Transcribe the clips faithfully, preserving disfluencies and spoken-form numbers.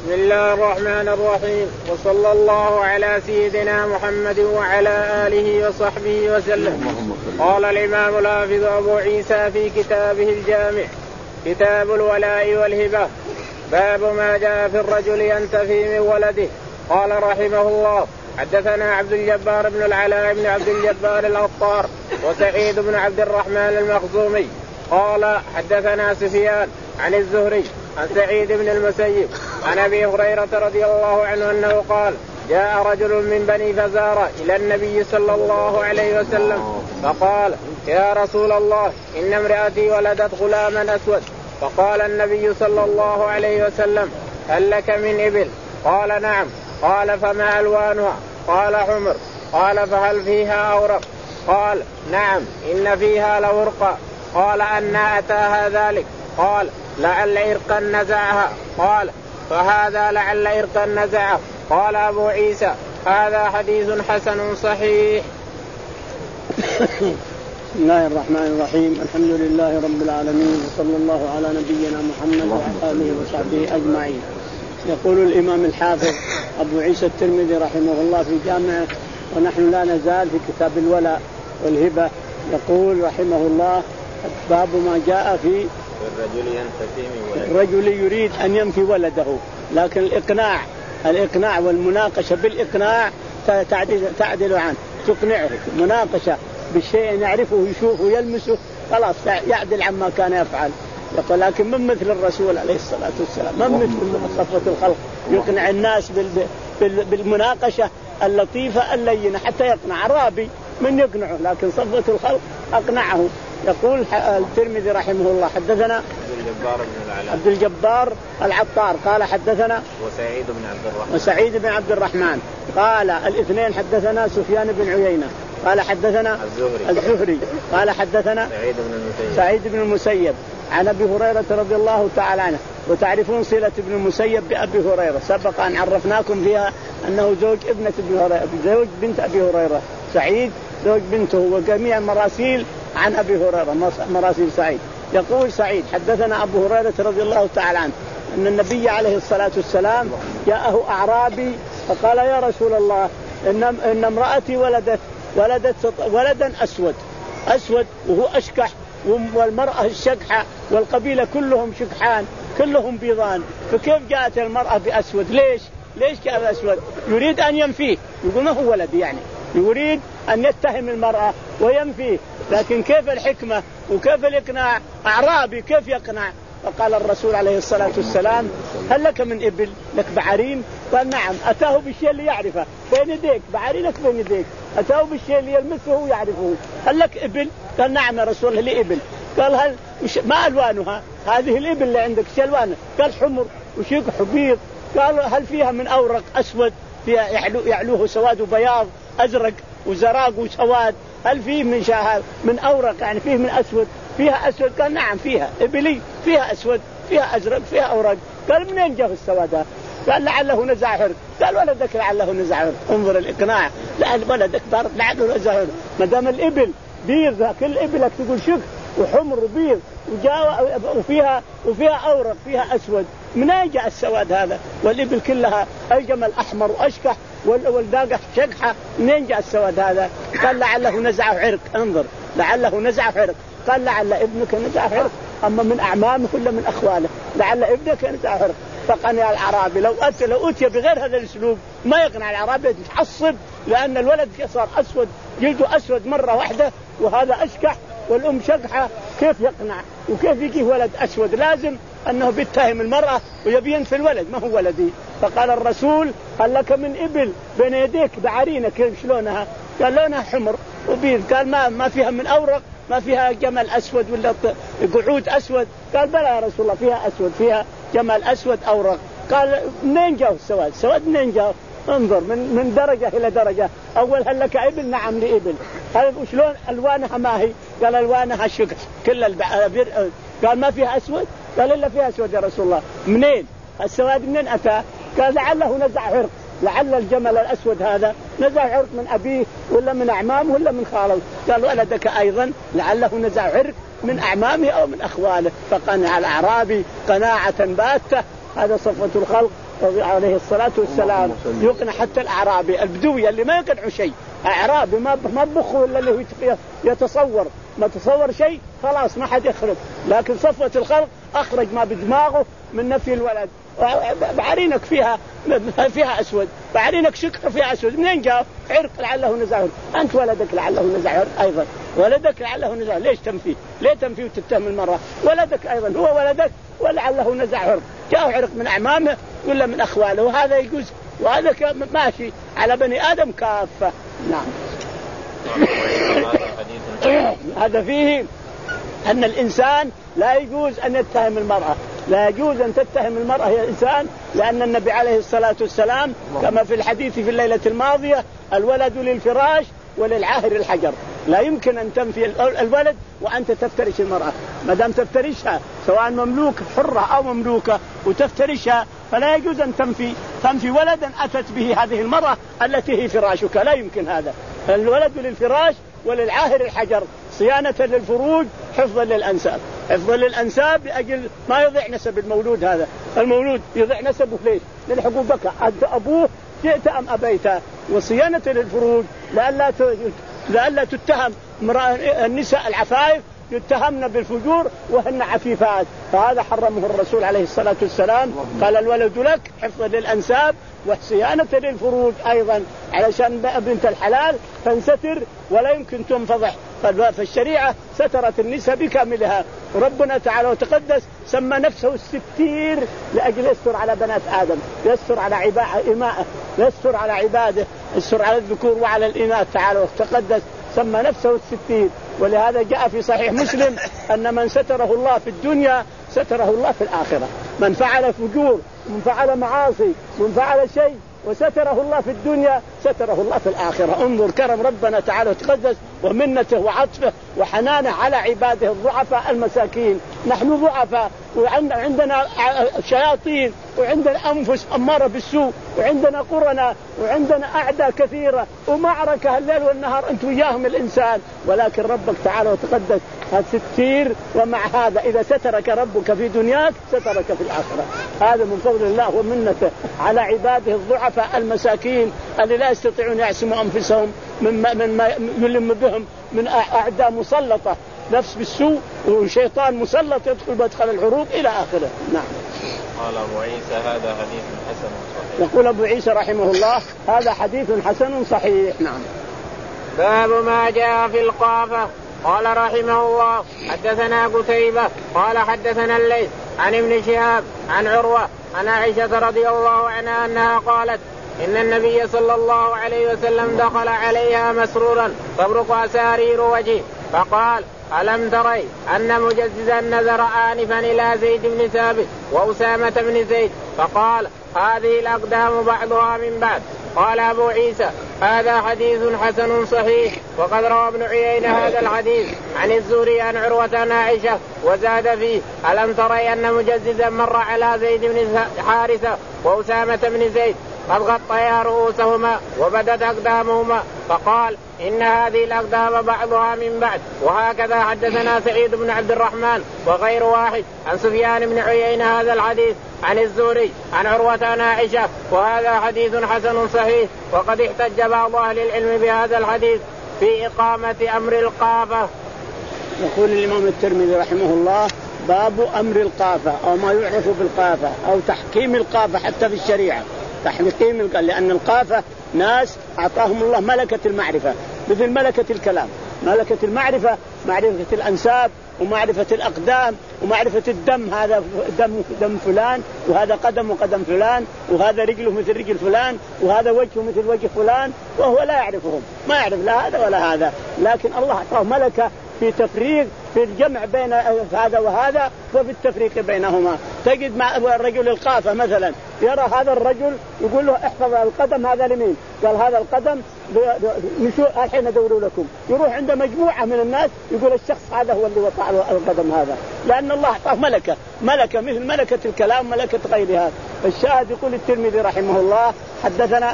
بسم الله الرحمن الرحيم، وصلى الله على سيدنا محمد وعلى آله وصحبه وسلم. قال الإمام الحافظ أبو عيسى في كتابه الجامع كتاب الولاء والهبة باب ما جاء في الرجل ينتفي من ولده. قال رحمه الله حدثنا عبد الجبار بن العلاء بن عبد الجبار العطار وسعيد بن عبد الرحمن المخزومي قال حدثنا سفيان عن الزهري عن سعيد بن المسيب عن أبي هريرة رضي الله عنه أنه قال جاء رجل من بني فزارة إلى النبي صلى الله عليه وسلم فقال يا رسول الله إن امرأتي ولدت غلاما أسود. فقال النبي صلى الله عليه وسلم هل لك من إبل؟ قال نعم. قال فما ألوانها؟ قال حمر. قال فهل فيها أورق؟ قال نعم إن فيها لورقا. قال أنى أتاها ذلك؟ قال لعل إرقا نزعها. قال فهذا لعل إرقا نزعه. قال أبو عيسى هذا حديث حسن صحيح. بسم الله الرحمن الرحيم، الحمد لله رب العالمين، وصلى الله على نبينا محمد وعلى آله وصحبه أجمعين. يقول الإمام الحافظ أبو عيسى الترمذي رحمه الله في جامعه، ونحن لا نزال في كتاب الولاء والهبة. يقول رحمه الله باب ما جاء في الرجل ينتفي من ولده. الرجل يريد أن ينفي ولده، لكن الإقناع الإقناع والمناقشة بالإقناع تعدل, تعدل عنه، تقنعه مناقشة بالشيء يعرفه يشوفه يلمسه خلاص يعدل عما كان يفعل. يقول لكن من مثل الرسول عليه الصلاة والسلام، من مثل صفوة الخلق يقنع الناس بالمناقشة اللطيفة اللينة حتى يقنع. عرابي من يقنعه، لكن صفوة الخلق أقنعه. يقول الترمذي رحمه الله حدثنا عبد الجبار بن العلاء عبد الجبار العطار قال حدثنا وسعيد بن عبد الرحمن وسعيد بن عبد الرحمن قال الاثنين حدثنا سفيان بن عيينة قال حدثنا الزهري, الزهري قال حدثنا سعيد بن المسيب سعيد بن المسيب عن أبي هريرة رضي الله تعالى عنه. وتعرفون صلة ابن المسيب بأبي هريرة، سبق أن عرفناكم فيها أنه زوج ابنة أبي هريرة، زوج بنت أبي هريرة. سعيد زوج بنته، وجميع مراسيل عن أبي هريرة مراسيل سعيد. يقول سعيد حدثنا أبو هريرة رضي الله تعالى عنه أن النبي عليه الصلاة والسلام جاءه أعرابي فقال يا رسول الله إن إن امرأتي ولدت ولدت ولدا أسود أسود وهو أشكح، والمرأة الشكحة والقبيلة كلهم شكحان كلهم بيضان، فكيف جاءت المرأة بأسود؟ ليش ليش جاء بأسود؟ يريد أن ينفيه، يقول ما هو ولد، يعني يريد أن يتهم المرأة وينفيه، لكن كيف الحكمة وكيف الإقناع؟ أعرابي كيف يقنع؟ فقال الرسول عليه الصلاة والسلام هل لك من إبل؟ لك بعرين؟ قال نعم. أتاه بالشيء اللي يعرفه بين يديك، بعرينك بين يديك، أتاه بالشيء اللي يلمسه يعرفه. هل لك إبل؟ قال نعم يا رسول الله لي إبل. قال هل ما ألوانها هذه الإبل اللي عندك؟ شو ألوانها؟ قال حمر وشيك بيض. قال هل فيها من أورق أسود فيها يعلو يعلوه سواد وبياض أزرق وزراق وسواد؟ هل فيه من شاهد من أورق يعني فيه من أسود؟ فيها أسود. قال نعم فيها إبلي فيها أسود فيها أزرق فيها أوراق. قال منين جاء السواد؟ قال لعله نزع عرق. قال ولدك لعله نزع عرق. انظر الإقناع، لعل ولدك بارك لعله نزع عرق. ما دام الإبل بيض كل إبلك تقول شك وحمر وبيض وجاء وفيها وفيها أورق فيها أسود، منين جاء السواد هذا؟ والإبل كلها الجمل أحمر وأشكح والداقة شكحة، منين جاء السواد هذا؟ قال لعله نزع عرق. انظر لعله نزع عرق. قال لعل ابنك نزع عرق، أما من أعمامه ولا من أخواله؟ لعل ابنك نزع عرق. فقنع العربي لو أتى لو أتي بغير هذا الأسلوب ما يقنع العربي، يتعصب، لأن الولد صار أسود جلده أسود مرة واحدة وهذا أشكح والأم شكحة، كيف يقنع وكيف يجي ولد أسود؟ لازم أنه بيتهم المرأة ويبين في الولد ما هو ولدي. فقال الرسول هل لك من إبل بين يديك بعرينة كيف شلونها؟ قال لونها حمر وبيض. قال ما ما فيها من أورق؟ ما فيها جمل أسود ولا قعود أسود؟ قال بلى يا رسول الله فيها أسود فيها جمل أسود أورق. قال منين جاء السواد؟ السواد منين جاء؟ انظر من من درجة إلى درجة. أول هل لك إبل؟ نعم لي إبل. هل وشلون ألوانها ما هي؟ قال ألوانها شكل كل البير. قال ما فيها أسود؟ قال إلا فيها أسود يا رسول الله. منين السواد منين أتى؟ قال لعله نزع عرق، لعل الجمل الأسود هذا نزع عرق من أبيه ولا من أعمامه ولا من خاله. قال ولدك أيضا لعله نزع عرق من أعمامه أو من أخواله. فقنع الأعرابي قناعة باتة. هذا صفوة الخلق عليه الصلاة والسلام يقنع حتى الأعرابي البدوي اللي ما يقنع شيء، أعرابي ما ما بخوا إلا اللي يتصور ما تصور شيء خلاص ما حد يخرج، لكن صفوة الخلق أخرج ما بدماغه من نفي الولد. بعرينك فيها فيها أسود، بعرينك شكر فيها أسود، منين جاء؟ عرق لعله نزع عرق. أنت ولدك لعله نزع عرق أيضا، ولدك لعله نزع، ليش تنفي؟ ليه تنفي وتتهم المرأة؟ ولدك أيضا هو ولدك ولعله نزع عرق، جاء عرق من أعمامه ولا من أخواله، وهذا يجوز، وهذا ماشي على بني آدم كافة. نعم. هذا فيه أن الإنسان لا يجوز أن يتهم المرأة، لا يجوز أن تتهم المرأة يا إنسان، لأن النبي عليه الصلاة والسلام كما في الحديث في الليلة الماضية الولد للفراش وللعاهر الحجر، لا يمكن أن تنفي الولد وأنت تفترش المرأة، ما دام تفترشها سواء مملوك حرة أو مملوكة وتفترشها فلا يجوز أن تنفي تنفي ولدا أتت به هذه المرأة التي هي فراشك، لا يمكن هذا. الولد للفراش وللعاهر الحجر، صيانة للفروج، حفظا للأنساب، حفظا للأنساب لأجل ما يضيع نسب المولود. هذا المولود يضيع نسبه ليش؟ للحقوقك أنت أبوه جئت أم أبيت، وصيانة للفروج لألا لألا تتهم النساء العفائف يتهمن بالفجور وهن عفيفات، فهذا حرمه الرسول عليه الصلاة والسلام، قال الولد لك حفظا للأنساب وصيانة للفروج أيضا، علشان بنت الحلال تنستر ولا يمكن تنفضح. فالشريعة سترت النساء بكاملها، وربنا تعالى وتقدس سمى نفسه الستير لأجل يستر على بنات آدم، يستر على عباده، يستر على عباده، يستر على الذكور وعلى الإناث تعالى وتقدس، سمى نفسه الستير. ولهذا جاء في صحيح مسلم أن من ستره الله في الدنيا ستره الله في الآخرة، من فعل فجور من فعل معاصي من فعل شيء وستره الله في الدنيا ستره الله في الآخرة. انظر كرم ربنا تعالى وتقدس ومنته وعطفه وحنانه على عباده الضعفاء المساكين. نحن ضعفاء وعندنا شياطين وعندنا أنفس أمارة بالسوء وعندنا قرنا وعندنا أعداء كثيرة ومعركة الليل والنهار أنت وياهم الإنسان، ولكن ربك تعالى وتقدس هالستير، ومع هذا إذا سترك ربك في دنياك سترك في الآخرة. هذا من فضل الله ومنته على عباده الضعفاء المساكين اللي لا يستطيعون يعصموا أنفسهم مما مما يلم بهم من أعداء مسلطة، نفس بالسوء وشيطان مسلط يدخل مدخل العروق إلى آخره. نعم. قال أبو عيسى هذا حديث حسن صحيح. يقول أبو عيسى رحمه الله هذا حديث حسن صحيح. نعم. باب ما جاء في القافة. قال رحمه الله حدثنا قتيبة قال حدثنا الليث عن ابن شهاب عن عروة عن عائشة رضي الله عنها أنها قالت إن النبي صلى الله عليه وسلم دخل عليها مسرورا تبرق أسارير وجهه فقال ألم تري أن مجززا نذر آنفا إلى زيد بن ثابت وأسامة بن زيد فقال هذه الأقدام بعضها من بعد. قال أبو عيسى هذا حديث حسن صحيح. وقد روى ابن عيينة هذا الحديث عن الزهري عن عروة عن عائشة وزاد فيه ألم تري أن مجززا مر على زيد بن حارثة وأسامة بن زيد قد غطيا رؤوسهما وبدت أقدامهما فقال إن هذه الأقدام بعضها من بعد. وهكذا حدثنا سعيد بن عبد الرحمن وغير واحد عن سفيان بن عيينة هذا الحديث عن الزهري عن عروة عن عائشة وهذا حديث حسن صحيح. وقد احتج بعض أهل العلم بهذا الحديث في إقامة أمر القافة. يقول الإمام الترمذي رحمه الله باب أمر القافة أو ما يعرف بالقافة أو تحكيم القافة حتى في الشريعة، تحكيم، لأن القافة ناس أعطاهم الله ملكة المعرفة مثل ملكة الكلام، ملكة المعرفة، معرفة الأنساب ومعرفة الأقدام ومعرفة الدم، هذا دم دم فلان وهذا قدم وقدم فلان وهذا رجله مثل رجل فلان وهذا وجهه مثل وجه فلان، وهو لا يعرفهم، ما يعرف لا هذا ولا هذا، لكن الله أعطاه ملكة في تفريق في الجمع بين هذا وهذا وفي التفريق بينهما. تجد مع الرجل القافة مثلا يرى هذا الرجل يقول له احفظ القدم هذا لمين؟ قال هذا القدم نشوء الحين أدور لكم، يروح عند مجموعة من الناس يقول الشخص هذا هو اللي وقع القدم هذا، لأن الله أعطاه ملكة، ملكة مثل ملكة الكلام ملكة غيرها. الشاهد يقول الترمذي رحمه الله حدثنا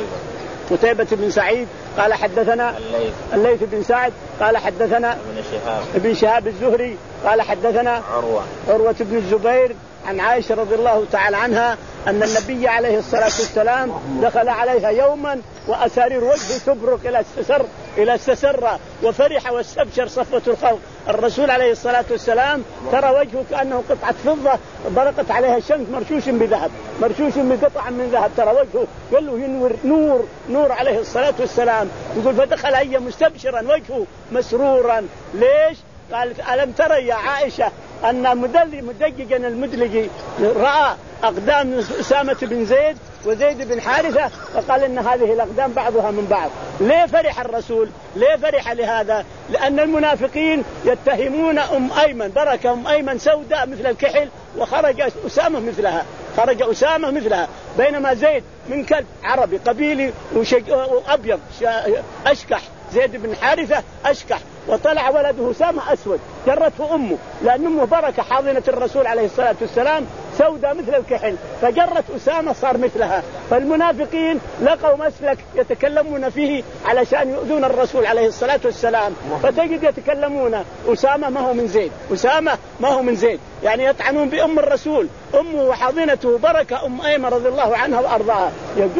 قتيبة بن سعيد قال حدثنا الليث, الليث بن سعد قال حدثنا ابن شهاب ابن شهاب الزهري قال حدثنا عروة عروة بن الزبير عن عائشة رضي الله تعالى عنها أن النبي عليه الصلاة والسلام دخل عليها يوما وأسارير وجهه تبرق إلى استسر إلى استسر وفرح واستبشر صفوة الخلق. الرسول عليه الصلاة والسلام ترى وجهه كأنه قطعة فضة برقت عليها الشمس مرشوش بذهب مرشوش بقطع من ذهب ترى وجهه قال له ينور نور نور عليه الصلاة والسلام. يقول فدخل هي مستبشرا وجهه مسرورا. ليش؟ قالت ألم ترى يا عائشة أن مدججا المدلجي رأى أقدام أسامة بن زيد وزيد بن حارثة فقال إن هذه الأقدام بعضها من بعض. ليه فرح الرسول؟ ليه فرح لهذا؟ لأن المنافقين يتهمون أم أيمن بركة أم أيمن سوداء مثل الكحل وخرج أسامة مثلها خرج أسامة مثلها بينما زيد من كلب عربي قبيلي وأبيض أشكح زيد بن حارثة أشكح وطلع ولده أسامة أسود جرته أمه لأن أمه بركة حاضنة الرسول عليه الصلاة والسلام سوداء مثل الكحل فجرت أسامة صار مثلها. فالمنافقين لقوا مسلك يتكلمون فيه علشان يؤذون الرسول عليه الصلاة والسلام فتجد يتكلمون أسامة ما هو من زيد أسامة ما هو من زيد يعني يطعنون بأم الرسول أمه وحاضنته بركة أم أيمن رضي الله عنها وأرضاها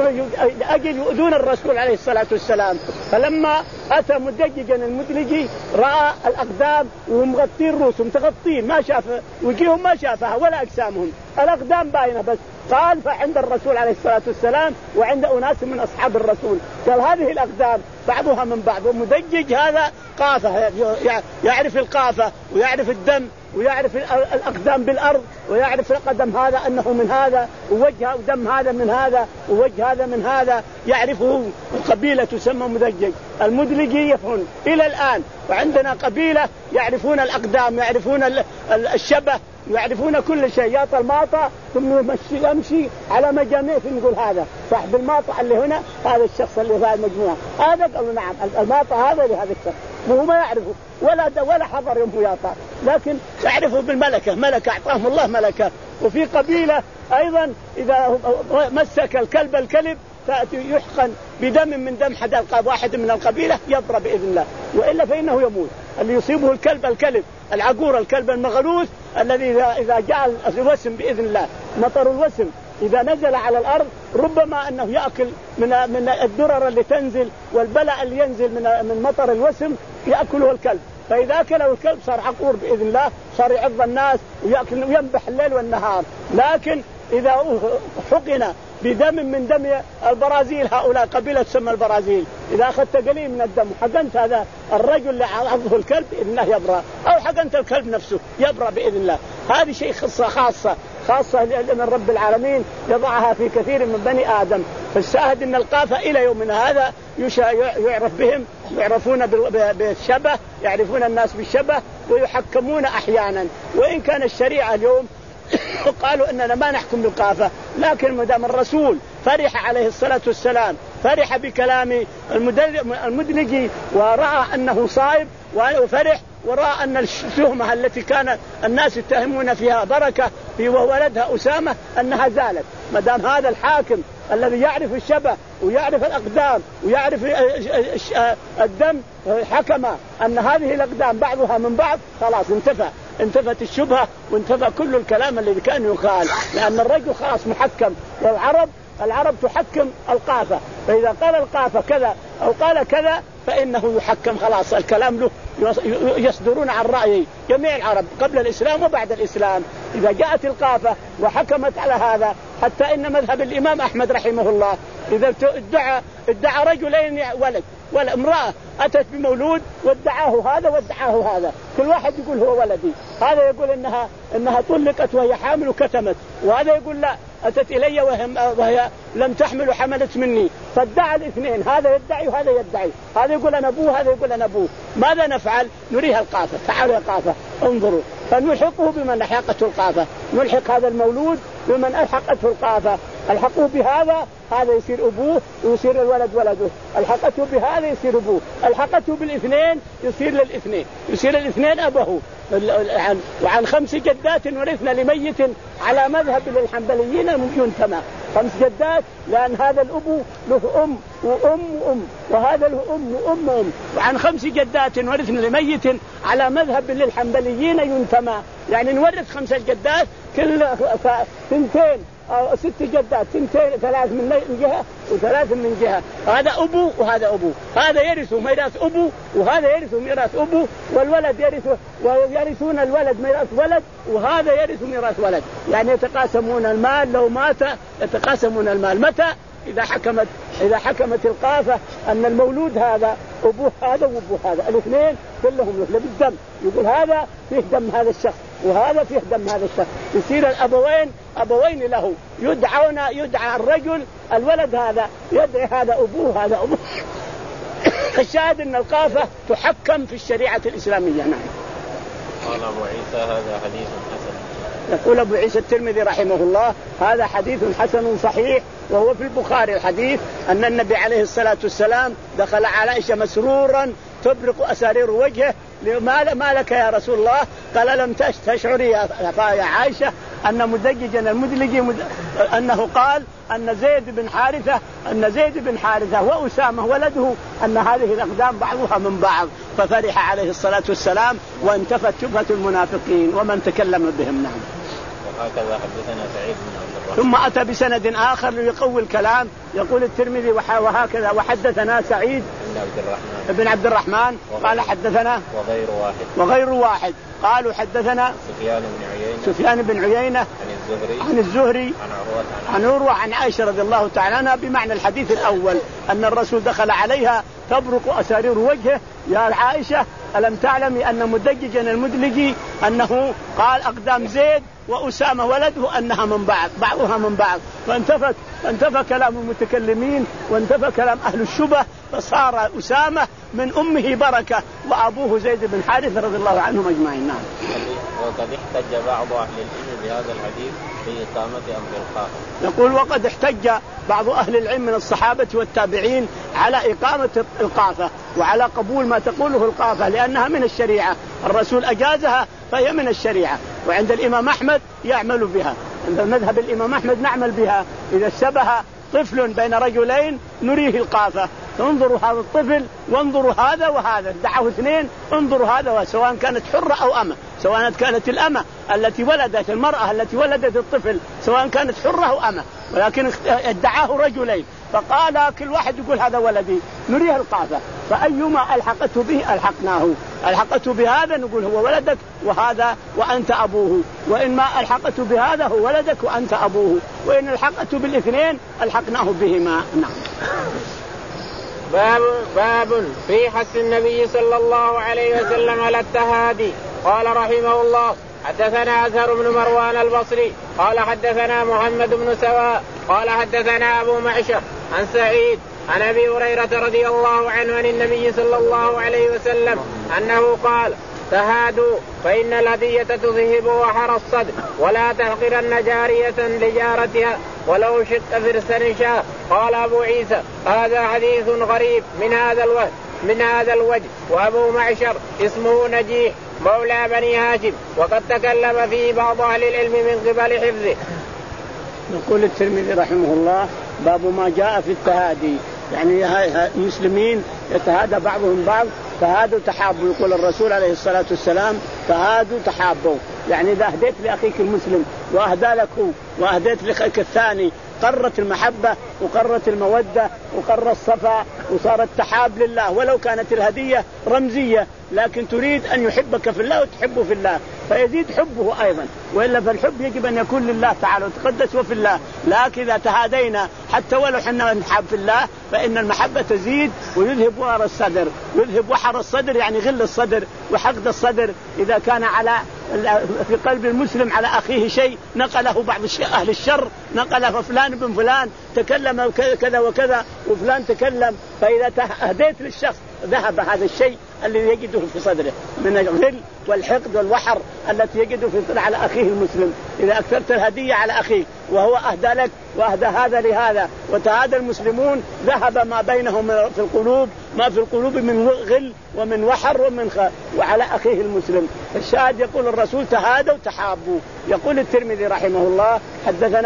لأجل يؤذون الرسول عليه الصلاة والسلام. فلما أتى مدججا المدلجي رأى الأقدام ومغطين رؤوسهم تغطين ما شاف وجيهم ما شافها ولا أجسامهم الأقدام باينة بس. قال فعند الرسول عليه الصلاة والسلام وعند أناس من أصحاب الرسول قال هذه الأقدام بعضها من بعض. ومدجج هذا قافة يعرف القافة ويعرف الدم ويعرف الأقدام بالأرض ويعرف القدم هذا أنه من هذا ووجه ودم هذا من هذا ووجه هذا من هذا يعرفه. قبيلة تسمى مدجج المدلجي يفهم إلى الآن. وعندنا قبيلة يعرفون الأقدام يعرفون الشبه يعرفون كل شيء. يعطى الماطة ثم يمشي يمشي على مجاميع نقول هذا صاحب الماطة اللي هنا هذا الشخص اللي في المجموعة هذا قالوا نعم الماطة هذا لهذا الشخص وهو ما يعرفه ولا ولا حضر يوم يعطى لكن يعرفه بالملكة ملكة أعطاهم الله ملكة. وفي قبيلة أيضا إذا مسك الكلب الكلب فيحقن بدم من دم حد واحد من القبيلة يضرب بإذن الله وإلا فإنه يموت. اللي يصيبه الكلب الكلب العقور الكلب المغلوث الذي إذا جاء الوسم بإذن الله مطر الوسم إذا نزل على الأرض ربما أنه يأكل من من الدرر اللي تنزل والبلاء اللي ينزل من من مطر الوسم يأكله الكلب. فإذا أكله الكلب صار عقور بإذن الله صار يعض الناس ويأكل وينبح الليل والنهار. لكن إذا حقن بدم من دم البرازيل هؤلاء قبيلة تسمى البرازيل إذا أخذت قليل من الدم حقنت هذا الرجل اللي عضه الكلب بإذن الله يبرأ أو حقنت الكلب نفسه يبرأ بإذن الله. هذه شيء خاصة خاصة خاصة من رب العالمين يضعها في كثير من بني آدم. فالشاهد أن القافة إلى يومنا هذا يعرف بهم يعرفون بالشبه يعرفون الناس بالشبه ويحكمون أحيانا. وإن كان الشريعة اليوم قالوا أننا ما نحكم بالقافة لكن مدام الرسول فرح عليه الصلاة والسلام فرح بكلام المدلجي ورأى أنه صائب وفرح ورأى أن التهمة التي كان الناس يتهمون فيها بركة في وولدها أسامة أنها زالت. مدام هذا الحاكم الذي يعرف الشبه ويعرف الأقدام ويعرف الدم حكم أن هذه الأقدام بعضها من بعض خلاص انتفى انتفت الشبهة وانتفى كل الكلام الذي كان يقال لأن الرجل خلاص محكم. والعرب العرب تحكم القافة فإذا قال القافة كذا أو قال كذا فإنه يحكم خلاص الكلام له يصدرون عن رأيه جميع العرب قبل الإسلام وبعد الإسلام. إذا جاءت القافة وحكمت على هذا حتى إن مذهب الإمام أحمد رحمه الله إذا ادعى ادعى رجلين ولد ولا امرأة أتت بمولود وادعاه هذا وادعاه هذا كل واحد يقول هو ولدي هذا يقول إنها إنها طلقت وهي حامل وكتمت وهذا يقول لا أتت إلي وهي, وهي لم تحمل وحملت مني فادعى الاثنين هذا يدعي وهذا يدعي هذا يقول أنا أبوه هذا يقول أنا أبوه. ماذا نفعل؟ نريها القافة تعالوا يا قافة انظروا فنلحقه بمن ألحقته القافة نلحق هذا المولود بمن ألحقته القافة الحقوه بهذا هذا يصير أبوه ويصير الولد ولده الحقته بهذا يصير أبوه الحقته بالاثنين يصير للاثنين يصير الاثنين أبوه. وعن خمس جدات ورثنا لميت على مذهب للحنبليين ينتمى خمس جدات، لأن هذا الأب له أم وأم وأم، وهذا له أم وأم وأم. وعن خمس جدات ورثنا لميت على مذهب للحنبليين ينتمى، يعني نورث خمس جدات كل ثنتين أو ست جدات، ثنتين ثلاث من جهة وثلاث من جهة، هذا أبو وهذا أبو، هذا يرث ميراث أبو وهذا يرث ميراث أبو، والولد يرث ويرثون الولد ميراث ولد وهذا يرث ميراث ولد، يعني يتقاسمون المال. لو مات يتقاسمون المال. متى؟ إذا حكمت إذا حكمت القافة أن المولود هذا أبوه هذا وأبوه هذا، الاثنين كلهم له بالدم، يقول هذا فيه دم هذا الشخص وهذا فيه دم هذا الشخص، يصير الأبوين أبوين له، يدعون يدعى الرجل الولد هذا يدعي هذا أبوه هذا أبوه. الشاهد أن القافة تحكم في الشريعة الإسلامية. نعم. قال أبو عيسى هذا حديث حسن. يقول أبو عيسى الترمذي رحمه الله هذا حديث حسن صحيح، وهو في البخاري الحديث أن النبي عليه الصلاة والسلام دخل على عائشة مسرورا تبرق أسارير وجهه، ما لك يا رسول الله؟ قال لم تشعري يا عائشة أن مدججا المدلج مد... أنه قال أن زيد بن حارثة أن زيد بن حارثة وأسامة ولده أن هذه الأقدام بعضها من بعض، ففرح عليه الصلاة والسلام وانتفت شبهة المنافقين ومن تكلم بهم. نعم. وهكذا حدثنا سعيد بن عبد الرحمن. ثم أتى بسند آخر ليقوي الكلام، يقول الترمذي وهكذا وحدثنا سعيد بن عبد الرحمن بن عبد الرحمن قال حدثنا وغير واحد وغير واحد قالوا حدثنا سفيان بن عيينة سفيان بن عيينة عن الزهري عن الزهري عن عروة عن عائشة رضي الله تعالى عنها بمعنى الحديث الأول، أن الرسول دخل عليها تبرق أسارير وجهه، يا عائشة ألم تعلمي أن مدججا المدلجي أنه قال أقدام زيد وأسامة ولده أنها من بعض بعضها من بعض، فانتفت فانتفى كلام المتكلمين وانتفى كلام أهل الشبه، فصار أسامة من أمه بركة وأبوه زيد بن حارثة رضي الله عنهم أجمعين. نعم. وقد احتج بعض أهل العلم بهذا الحديث في إقامة أمر القافة. يقول وقد احتج بعض أهل العلم من الصحابة والتابعين على إقامة القافة وعلى قبول ما تقوله القافة لأنها من الشريعة، الرسول أجازها فهي من الشريعة، وعند الإمام أحمد يعمل بها، عند مذهب الإمام أحمد نعمل بها. إذا شبه طفل بين رجلين نريه القافة، انظروا هذا الطفل وانظروا هذا وهذا، دعوا اثنين انظروا هذا وهذا، سواء كانت حرة أو أمة، سواء كانت الأمة التي ولدت المرأة التي ولدت الطفل سواء كانت حرة أو أمة، ولكن ادعاه رجلين فقال كل واحد يقول هذا ولدي نريه القافة، فأيما ألحقته به ألحقناه، ألحقته بهذا نقول هو ولدك وهذا وأنت أبوه، وإن ما ألحقته بهذا هو ولدك وأنت أبوه، وإن ألحقته بالاثنين ألحقناه بهما. نعم. باب باب في حث النبي صلى الله عليه وسلم على التهادي. قال رحمه الله حدثنا أزهر بن مروان البصري قال حدثنا محمد بن سواء قال حدثنا أبو معشر عن سعيد عن أبي هريرة رضي الله عنه عن النبي صلى الله عليه وسلم أنه قال تهادوا فإن الهدية تذهب وحر الصدر ولا تحقرن جارية لجارتها ولو شق فرسا شاء. قال أبو عيسى هذا حديث غريب من هذا الوجه من هذا الوجه وأبو معشر اسمه نجيح مولى بني هاشم وقد تكلم فيه بعض أهل العلم من قبل حفظه. يقول الترمذي رحمه الله باب ما جاء في التهادي، يعني المسلمين يتهادى بعضهم بعض، تهادوا تحابوا، يقول الرسول عليه الصلاة والسلام تهادوا تحابوا، يعني إذا أهديت لأخيك المسلم وأهدى لك هو وأهديت لأخيك الثاني قرت المحبة وقرت المودة وقر الصفاء وصار التحاب لله، ولو كانت الهدية رمزية لكن تريد أن يحبك في الله وتحبه في الله فيزيد حبه أيضا، وإلا فالحب يجب أن يكون لله تعالى وتقدس وفي الله، لكن إذا تهادينا حتى ولو حنا نحب في الله فإن المحبة تزيد ويذهب وحر الصدر، يذهب وحر الصدر يعني غل الصدر وحقد الصدر، إذا كان على في قلب المسلم على أخيه شيء نقله بعض أهل الشر، نقله فلان بن فلان تكلم كذا وكذا وفلان تكلم، فإذا أهديت للشخص ذهب هذا الشيء الذي يجده في صدره من الغل والحقد والوحر التي يجده في صدره على أخيه المسلم. إذا أكثرت الهدية على أخيك وهو أهدى لك وأهدى هذا لهذا وتهادى المسلمون ذهب ما بينهم في القلوب ما في القلوب من غل ومن وحر ومن خ... وعلى أخيه المسلم. الشاهد يقول الرسول تهادوا تحابوا. يقول الترمذي رحمه الله حدثنا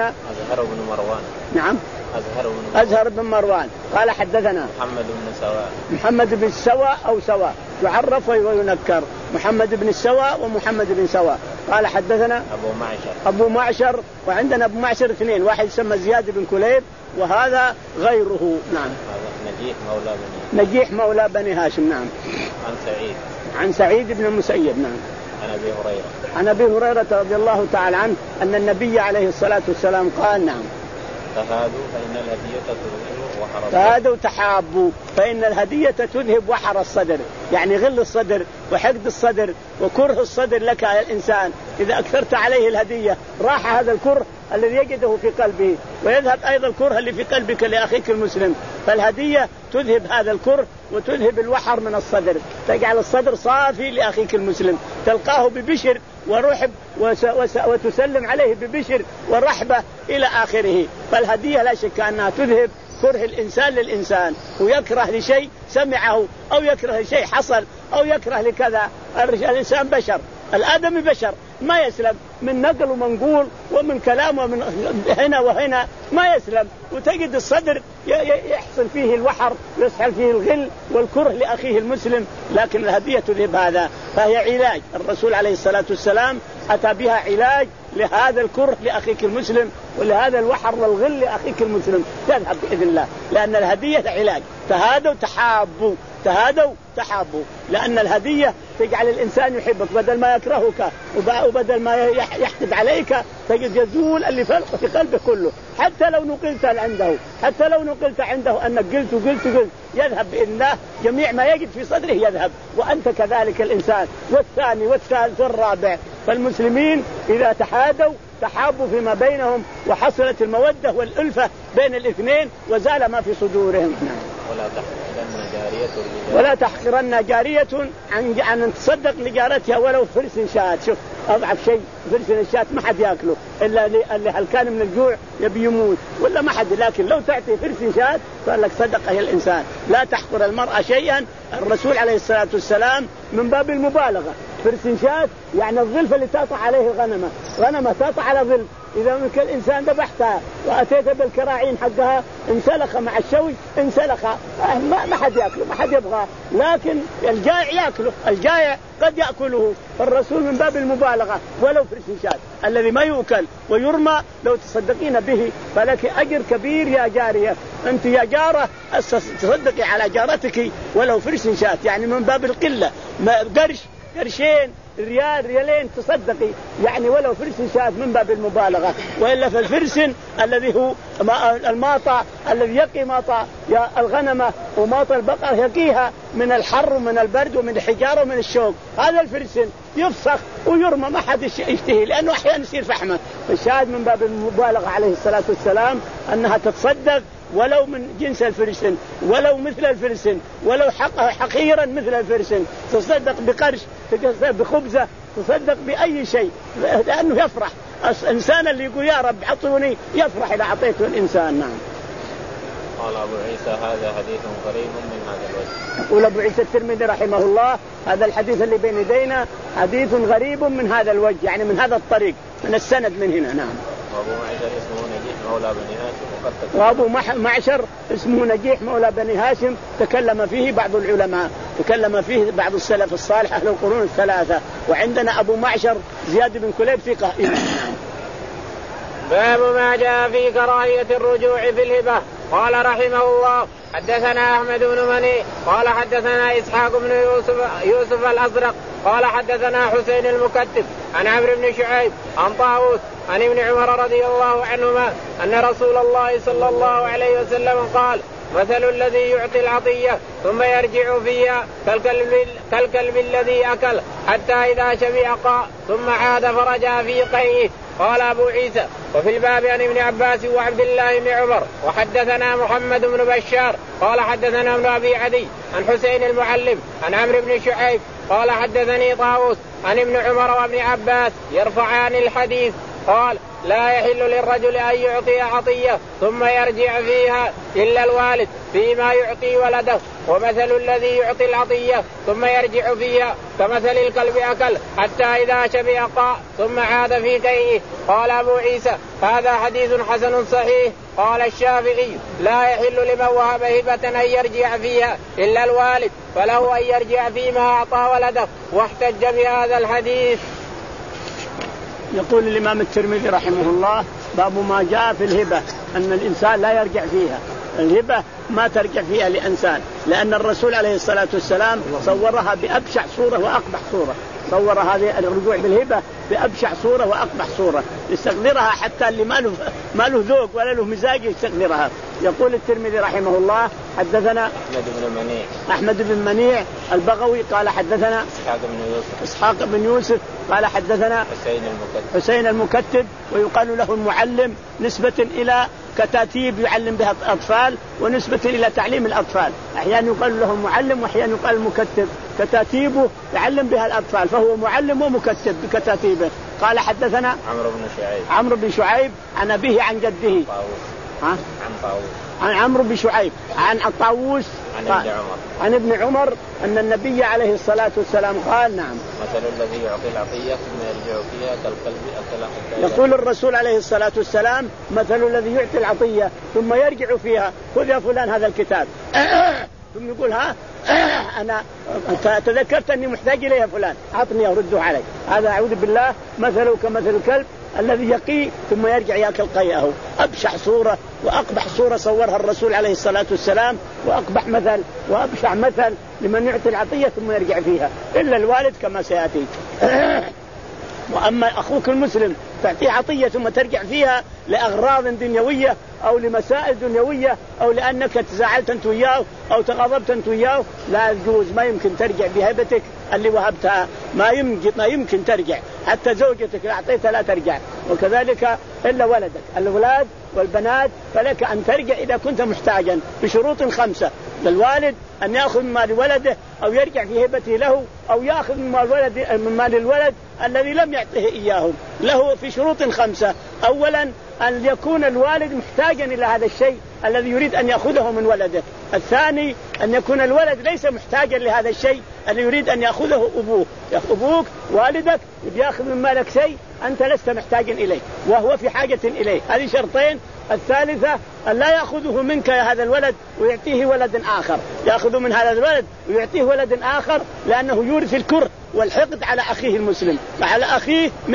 أزهر بن مروان. نعم أزهر بن مروان. أزهر بن مروان قال حدثنا محمد بن سواء. محمد بن سواء أو سواء يعرف وينكر، محمد بن سواء ومحمد بن سواء. قال حدثنا أبو معشر. أبو معشر، وعندنا أبو معشر اثنين، واحد يسمى زياد بن كليب وهذا غيره. نعم. نجيح مولى بني نجيح مولى بني هاشم. نعم. عن سعيد. عن سعيد بن المسيب. نعم. عن أبي هريرة. عن أبي هريرة رضي الله تعالى عنه أن النبي عليه الصلاة والسلام قال: نعم تهادوا فإن الهدية تذهب وحر الصدر. تهادوا تحابوا فإن الهدية تذهب وحر الصدر، يعني غل الصدر وحقد الصدر وكره الصدر لك يا الإنسان. إذا أكثرت عليه الهدية راح هذا الكره الذي يجده في قلبه، ويذهب أيضا الكره اللي في قلبك لأخيك المسلم. فالهدية تذهب هذا الكره وتذهب الوحر من الصدر، تجعل الصدر صافي لأخيك المسلم، تلقاه ببشر ورحب وس وس وتسلم عليه ببشر ورحبة إلى آخره. فالهدية لا شك أنها تذهب كره الإنسان للإنسان، ويكره لشيء سمعه أو يكره لشيء حصل أو يكره لكذا. الإنسان بشر، الآدمي بشر، ما يسلم من نقل ومنقول ومن كلام ومن هنا وهنا، ما يسلم. وتجد الصدر يحصل فيه الوحر، يسحل فيه الغل والكره لأخيه المسلم. لكن الهدية تذهب هذا، فهي علاج. الرسول عليه الصلاة والسلام أتى بها علاج لهذا الكره لأخيك المسلم ولهذا الوحر والغل لأخيك المسلم، تذهب بإذن الله، لأن الهدية علاج. تهادوا تحابوا، تهادوا تحابوا، لأن الهدية تجعل الإنسان يحبك بدل ما يكرهك، وبدل ما يحقد عليك تجد يزول اللي في قلبه كله. حتى لو نقلت عنده، حتى لو نقلت عنده أنك قلت وقلت وقلت، يذهب بإذن الله. جميع ما يجد في صدره يذهب، وأنت كذلك الإنسان. والثاني والثالث والرابع. فالمسلمين إذا تحادوا تحابوا فيما بينهم، وحصلت المودة والألفة بين الاثنين، وزال ما في صدورهم. ولا تحقرن جارية ولا تحقرن جارية عن عن أن تصدق لجارتها ولو فرس شاة. شوف أضعف شيء فرس الشاة ما حد يأكله إلا اللي هل كان من الجوع يبي يموت ولا ما حد. لكن لو تعطي فرس شاة قال لك صدقة يا الإنسان. لا تحقر المرأة شيئا. الرسول عليه الصلاة والسلام من باب المبالغة، فرس شاة يعني الظلف اللي تقطع عليه الغنمة، غنمة تقطع على ظلف. إذا منك الإنسان ذبحتها وأتيت بالكراعين حقها انسلخ مع الشوي انسلخ، ما ما حد يأكله، ما حد يبغاه. لكن الجائع يأكله، الجائع قد يأكله. فالرسول من باب المبالغة ولو فرس شاة الذي ما يؤكل ويرمى لو تصدقين به فلك أجر كبير يا جارية. أنت يا جارة تصدقي على جارتك ولو فرس شاة، يعني من باب القلة. قرش قرشين ريال ريالين تصدقي يعني ولو فرس شاة من باب المبالغة. وإلا فالفرس الذي هو الماطع الذي يقي ماطع الغنمة وماطع البقر يقيها من الحر ومن البرد ومن الحجارة ومن الشوك، هذا الفرس يفسخ ويرمى ما حد يشتهي لأنه أحيانا يصير فحمة. فالشاهد من باب المبالغة عليه الصلاة والسلام أنها تتصدق ولو من جنس الفرسن، ولو مثل الفرسن، ولو حقيرا مثل الفرسن. تصدق بقرش، تصدق بخبزة، تصدق بأي شيء، لأنه يفرح الإنسان اللي يقول يا رب عطوني، يفرح إذا أعطيته الإنسان. نعم. قال أبو عيسى هذا حديث غريب من هذا الوجه. يقول أبو عيسى الترمذي رحمه الله هذا الحديث اللي بين يدينا حديث غريب من هذا الوجه، يعني من هذا الطريق، من السند من هنا. نعم. وأبو معشر اسمه نجيح مولى بني هاشم. وأبو معشر اسمه نجيح مولى بني هاشم تكلم فيه بعض العلماء، تكلم فيه بعض السلف الصالح أهل القرون الثلاثة. وعندنا أبو معشر زياد بن كليب ثقة. باب ما جاء في كراهية الرجوع في الهبة. قال رحمه الله حدثنا أحمد بن مني قال حدثنا إسحاق بن يوسف, يوسف الأزرق قال حدثنا حسين المكتب عن عمرو بن شعيب عن طاووس عن ابن عمر رضي الله عنهما أن رسول الله صلى الله عليه وسلم قال مثل الذي يعطي العطية ثم يرجع فيها كالكلب, كالكلب الذي أكل حتى إذا شبع قاء ثم عاد فرجع في قيئه. قال أبو عيسى وفي الباب عن ابن عباس وعبد الله بن عمر. وحدثنا محمد بن بشار قال حدثنا ابن أبي عدي عن حسين المعلم عن عمرو بن شعيب قال حدثني طاووس عن ابن عمر وابن عباس يرفعان الحديث. قال لا يحل للرجل أن يعطي عطية ثم يرجع فيها إلا الوالد فيما يعطي ولده، ومثل الذي يعطي العطية ثم يرجع فيها كمثل الكلب أكل حتى إذا شبع قاع ثم عاد في كيئه. قال أبو عيسى هذا حديث حسن صحيح. قال الشافعي لا يحل لمن وهب هبة أن يرجع فيها إلا الوالد، فله أن يرجع فيما أعطى ولده، واحتج بهذا الحديث. يقول الإمام الترمذي رحمه الله باب ما جاء في الهبة أن الإنسان لا يرجع فيها. الهبة ما ترجع فيها لإنسان، لأن الرسول عليه الصلاة والسلام صورها بأبشع صورة وأقبح صورة، صور هذه الرجوع بالهبة بأبشع صورة وأقبح صورة، يستقدرها حتى اللي ما له ما له ذوق ولا له مزاج يستقدرها. يقول الترمذي رحمه الله حدثنا أحمد بن منيع أحمد بن منيع البغوي قال حدثنا إسحاق بن يوسف إسحاق بن يوسف قال حدثنا حسين المكتب حسين المكتب ويقال له المعلم نسبة إلى كتاتيب يعلم بها الأطفال ونسبة إلى تعليم الأطفال، أحيانا يقال له معلم وأحيانا يقال مكتب، كتاتيبه يعلم بها الأطفال فهو معلم ومكتب بكتاتيبه. قال حدثنا عمرو بن شعيب عمرو بن شعيب عن أبيه عن جده ها؟ عن طاووس عن عمرو بن شعيب عن الطاووس عن ابن عمر عن ابن عمر أن النبي عليه الصلاة والسلام قال نعم مثل الذي يعطي العطية ثم يرجع فيها كالكلب أكل. يقول الرسول عليه الصلاة والسلام مثل الذي يعطي العطية ثم يرجع فيها خذ يا فلان هذا الكتاب ثم يقول ها أنا تذكرت أني محتاج إليه فلان أعطني أرده علي. هذا أعوذ بالله مثله كمثل الكلب الذي يقي ثم يرجع يأكل قيئه. أبشع صورة وأقبح صورة صورها الرسول عليه الصلاة والسلام، وأقبح مثل وأبشع مثل لمن يعطي العطية ثم يرجع فيها إلا الوالد كما سيأتي. وأما أخوك المسلم تعطيه عطية ثم ترجع فيها لأغراض دنيوية أو لمسائل دنيوية أو لأنك تزعلت أنت وياه أو تغضبت أنت وياه لا يجوز، ما يمكن ترجع بهبتك اللي وهبتها، ما يمكن ما يمكن ترجع، حتى زوجتك أعطيتها لا ترجع، وكذلك إلا ولدك. الأولاد والبنات فلك أن ترجع إذا كنت محتاجا بشروط خمسة: الوالد أن يأخذ من مال ولده أو يرجع في هبته له أو يأخذ من مال الولد من مال الولد الذي لم يعطه إياه له في شروط خمسة. أولا أن يكون الوالد محتاجا إلى هذا الشيء الذي يريد أن يأخذه من ولده. الثاني أن يكون الولد ليس محتاجا لهذا الشيء الذي يريد أن يأخذه أبوه. أبوك والدك يأخذ من مالك شيء أنت لست محتاجا إليه وهو في حاجة إليه، هذه شرطين. الثالثة أن لا يأخذه منك يا هذا الولد ويعطيه ولد آخر، يأخذ من هذا الولد ويعطيه ولد آخر لأنه يورث الكره والحقد على أخيه المسلم وعلى أخيه من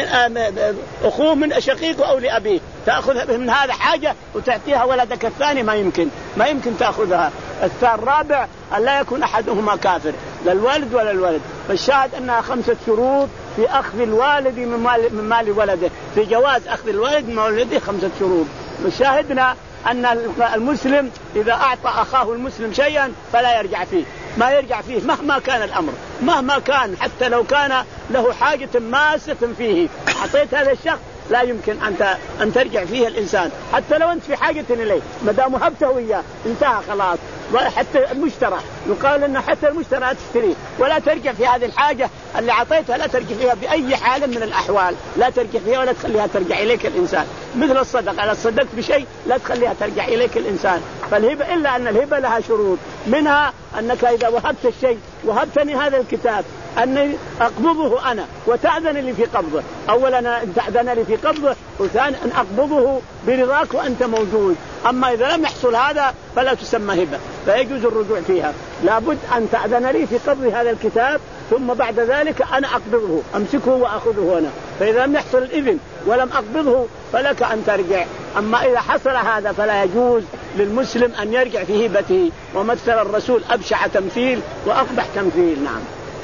أخوه من شقيقه أو لأبيه، تأخذ من هذا حاجة وتعطيها ولدك الثاني ما يمكن ما يمكن تأخذها. الرابع أن لا يكون أحدهما كافر لا الوالد ولا الولد. فالشاهد أنها خمسة شروط في أخذ الوالد من مال من مال ولده، في جواز أخذ الوالد من ولده خمسة شروط. وشاهدنا أن المسلم إذا أعطى أخاه المسلم شيئا فلا يرجع فيه، ما يرجع فيه مهما كان الأمر، مهما كان، حتى لو كان له حاجة ماسة فيه أعطيت هذا الشخص لا يمكن أنت أن ترجع فيه الإنسان، حتى لو أنت في حاجة إليه ما دام وهبته إياه انتهى خلاص. حتى المشترى يقال أن حتى المشترى تشتريه ولا ترجع في هذه الحاجة اللي أعطيتها، لا ترجع فيها بأي حال من الأحوال، لا ترجع فيها ولا تخليها ترجع إليك الإنسان. مثل الصدقة، إذا صدقت بشيء لا تخليها ترجع إليك الإنسان. فالهبة إلا أن الهبة لها شروط، منها أنك إذا وهبت الشيء وهبتني هذا الكتاب أني أقبضه أنا وتأذن لي في قبضه، أولا أن تأذن لي في قبضه، وثانيا أن أقبضه برضاك وأنت موجود. أما إذا لم يحصل هذا فلا تسمى هبة، فيجوز الرجوع فيها. لابد أن تأذن لي في قبض هذا الكتاب ثم بعد ذلك أنا أقبضه أمسكه وأخذه أنا، فإذا لم يحصل الإذن ولم أقبضه فلك أن ترجع. أما إذا حصل هذا فلا يجوز للمسلم أن يرجع في هبته. ومثل الرسول أبشع تمثيل وأقبح تمثيل. نعم.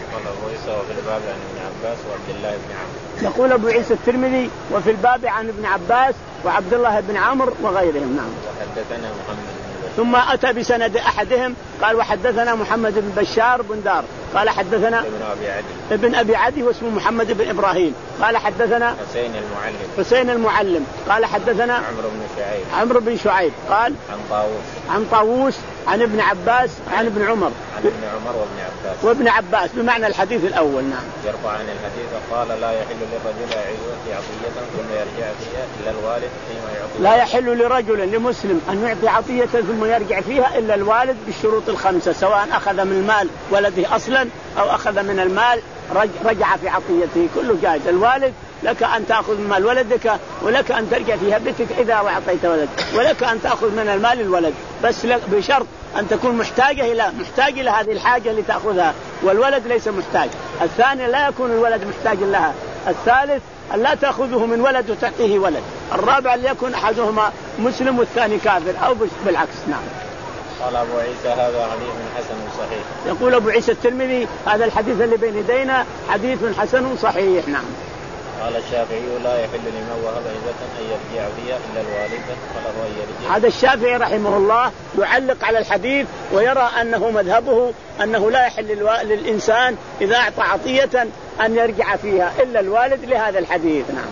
وفي الباب عن ابن عباس وعبد الله بن عمرو. يقول أبو عيسى الترمذي وفي الباب عن ابن عباس وعبد الله بن عمرو وغيرهم. نعم. وحدثنا محمد ثم أتى بسند أحدهم قال وحدثنا محمد بن بشار بن دار قال حدثنا ابن أبي عدي ابن أبي عدي واسمه محمد بن إبراهيم قال حدثنا حسين المعلم حسين المعلم قال حدثنا عمرو بن شعيب عمرو بن شعيب قال عن طاووس عن طاووس عن ابن عباس عن ابن عمر عن عن ابن عمر وابن عباس وابن عباس بمعنى الحديث الأول. نعم. يرفع عن الحديث قال لا يحل للرجل يعطي عطية ثم يرجع فيها إلا الوالد فيما يعطي. لا يحل لرجل لمسلم أن يعطي عطية ثم يرجع فيها إلا الوالد بالشروط الخمسة، سواء أخذ من المال ولده أصلا أو أخذ من المال رجع في عطيته، كله جائز. الوالد لك أن تأخذ من مال ولدك ولك أن ترجع في هبتك إذا أعطيت ولد، ولك أن تأخذ من المال الولد، بس بشرط أن تكون محتاجة إلى محتاج إلى هذه الحاجة اللي تأخذها، والولد ليس محتاج. الثاني لا يكون الولد محتاج لها. الثالث أن لا تأخذه من ولد وتعطيه ولد. الرابع أن يكون أحدهما مسلم والثاني كافر أو بالعكس. نعم. قال أبو عيسى هذا حديث حسن صحيح. يقول أبو عيسى الترمذي هذا الحديث اللي بين يدينا حديث حسن صحيح. نعم. قال الشافعي لا يحل لمن وهب هبة أن يرجع فيها إلا الوالد فله أن يرجع. هذا الشافعي رحمه الله يعلق على الحديث ويرى أنه مذهبه أنه لا يحل للإنسان إذا أعطى عطية أن يرجع فيها إلا الوالد لهذا الحديث. نعم.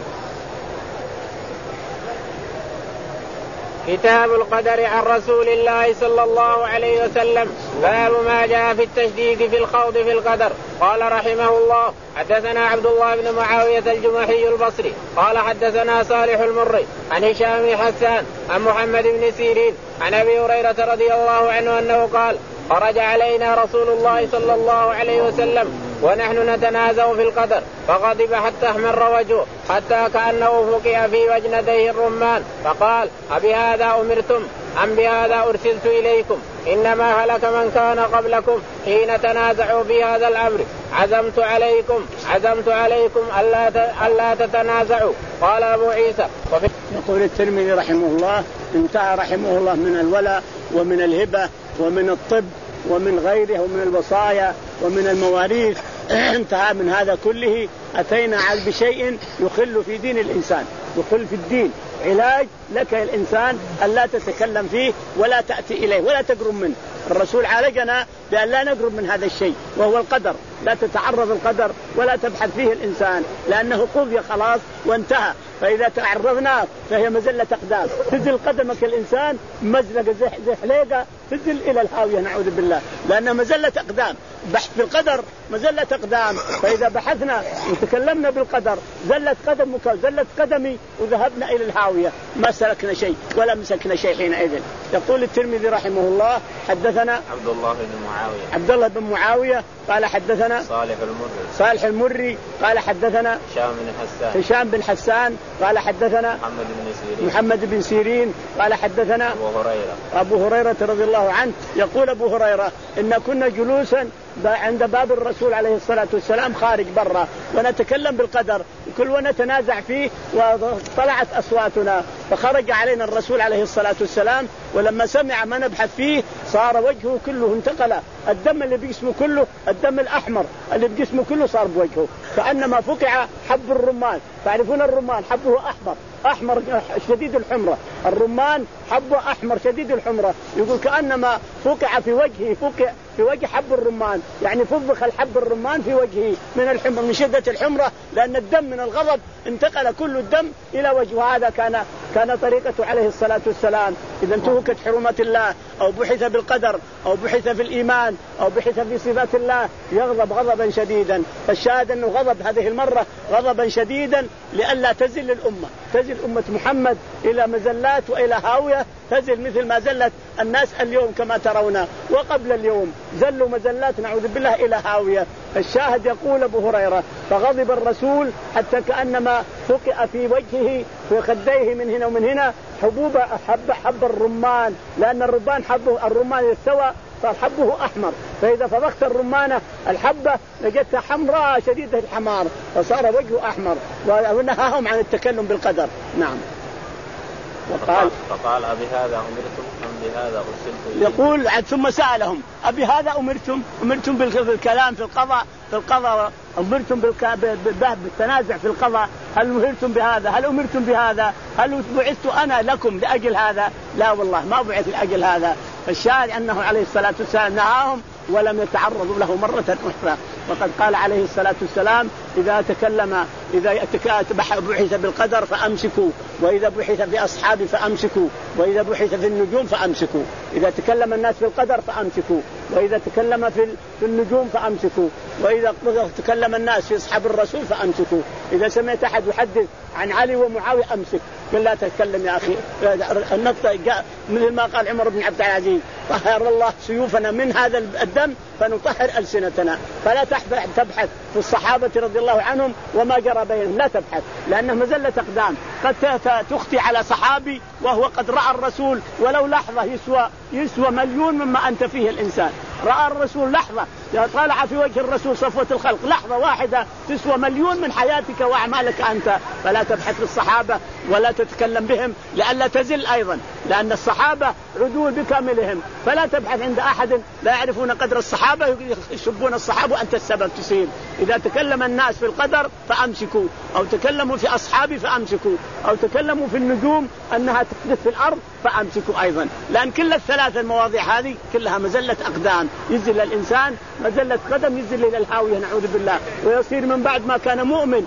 كتاب القدر عن رسول الله صلى الله عليه وسلم. باب ما جاء في التشديد في الخوض في القدر. قال رحمه الله حدثنا عبد الله بن معاوية الجمحي البصري قال حدثنا صالح المري عن هشام بن حسان عن محمد بن سيرين عن أبي هريرة رضي الله عنه أنه قال خرج علينا رسول الله صلى الله عليه وسلم ونحن نتنازع في القدر فغضب حتى احمر وجهه حتى كأنه فقع في وجنتيه الرمان فقال أبهذا أمرتم أم بهذا أرسلت إليكم؟ إنما هلك من كان قبلكم حين تنازعوا في هذا الأمر عزمت عليكم عزمت عليكم ألا ألا تتنازعوا. قال أبو عيسى. يقول الترمذي رحمه الله انتهى رحمه الله من الولاء ومن الهبة ومن الطب ومن غيره ومن الوصايا ومن المواريث انتهى من هذا كله. أتينا على بشيء يخل في دين الإنسان، يخل في الدين، علاج لك الإنسان ألا تتكلم فيه ولا تأتي إليه ولا تقرب منه. الرسول عالجنا بأن لا نقرب من هذا الشيء وهو القدر، لا تتعرض القدر ولا تبحث فيه الإنسان لأنه قضي خلاص وانتهى. فإذا تعرضنا فهي مزلة أقدام، تزل قدمك الإنسان مزلة زحليقة تزل إلى الهاوية نعوذ بالله، لأنها مزلة أقدام. بحث في القدر مزلة أقدام، فإذا بحثنا وتكلمنا بالقدر زلت قدمك وزلت قدمي وذهبنا إلى الهاوية، ما سلكنا شيء ولا مسكنا شيء حينئذ. يقول الترمذي رحمه الله حدثنا عبد الله بن معاوية عبد الله بن معاوية قال حدثنا صالح المري صالح المري قال حدثنا هشام بن حسان هشام بن حسان قال حدثنا محمد بن سيرين محمد بن سيرين قال حدثنا أبو هريرة أبو هريرة رضي الله عنه. يقول أبو هريرة إن كنا جلوسا عند باب الرسول عليه الصلاة والسلام خارج برا ونتكلم بالقدر كل ونتنازع فيه وطلعت أصواتنا، فخرج علينا الرسول عليه الصلاة والسلام ولما سمع ما نبحث فيه صار وجهه كله انتقل، الدم اللي بجسمه كله الدم الأحمر اللي بجسمه كله صار بوجهه كأنما فقع حب الرمان. تعرفون الرمان حبه أحمر أحمر شديد الحمرة، الرمان حبه أحمر شديد الحمرة، يقول كأنما فقع في وجهه فقع في وجه حب الرمان، يعني فضخ الحب الرمان في وجهه من الحمر من شدة الحمرة، لأن الدم من الغضب انتقل كل الدم إلى وجهه. هذا كان كان طريقته عليه الصلاة والسلام إذا انتهكت حرمات الله أو بحث بالقدر أو بحث في الإيمان أو بحث في صفات الله يغضب غضبا شديدا. فالشاهد أنه غضب هذه المرة غضبا شديدا لئلا تزل الأمة، تزل أمة محمد إلى مزلات وإلى هاوية، تزل مثل ما زلت الناس اليوم كما ترون وقبل اليوم زلوا مزلات نعوذ بالله إلى هاوية. الشاهد يقول أبو هريرة فغضب الرسول حتى كأنما فقع في وجهه في خديه من هنا ومن هنا حبوب حب حب الرمان، لأن الرمان حبه الرمان يستوى صار حبه أحمر، فإذا فضخت الرمانة الحبة لقيتها حمراء شديدة الحمار فصار وجهه أحمر ونهاهم عن التكلم بالقدر. نعم. وقال فقال أبي هذا أمرتم أم بهذا أرسلت؟ يقول ثم سألهم أبي هذا أمرتم أمرتم بالكلام في القضاء في القضاء أمرتم بالتنازع في القضاء، هل أمرتم بهذا هل أمرتم بهذا هل بعثت أنا لكم لأجل هذا؟ لا والله ما بعث لأجل هذا. فالشاهد أنه عليه الصلاة والسلام نهاهم ولم يتعرضوا له مرة أخرى، وقد قال عليه الصلاة والسلام إذا تكلم إذا بعث بالقدر فأمسكوا، وإذا بعث في أصحابي فأمسكوا، وإذا بعث في النجوم فأمسكوا. إذا تكلم الناس في القدر فأمسكوا، وإذا تكلم في في النجوم فأمسكوا، وإذا تكلم الناس في أصحاب الرسول فأمسكوا. إذا سمعت أحد يحدث عن علي ومعاوية أمسك، قل لا تتكلم يا أخي. النقطة مثل ما قال عمر بن عبد العزيز: طهر الله سيوفنا من هذا الدم فنطهر ألسنتنا. فلا تبحث في الصحابة رضي الله عنهم وما جرى بينهم، لا تبحث، لأنه مزلة أقدام. قد تخطي على صحابي وهو قد رأى الرسول ولو لحظة يسوى يسوى مليون مما أنت فيه الإنسان. رأى الرسول لحظة، طالع في وجه الرسول صفوة الخلق، لحظة واحدة تسوى مليون من حياتك وأعمالك أنت. فلا تبحث في الصحابة ولا تتكلم بهم لئلا تزل أيضا، لأن الصحابة عدول بكاملهم. فلا تبحث عند أحد لا يعرفون قدر الصحابة يسبون الصحابة وأنت السبب تصير. إذا تكلم الناس في القدر فأمسكوا، أو تكلموا في أصحابي فأمسكوا، أو تكلموا في النجوم أنها تحدث في الأرض فأمسكوا أيضا. لأن كل الثلاث المواضيع هذه كلها مزلة أقدام، ينزل الإنسان مزلة قدم، ينزل إلى الهاوية نعوذ بالله، ويصير من بعد ما كان مؤمن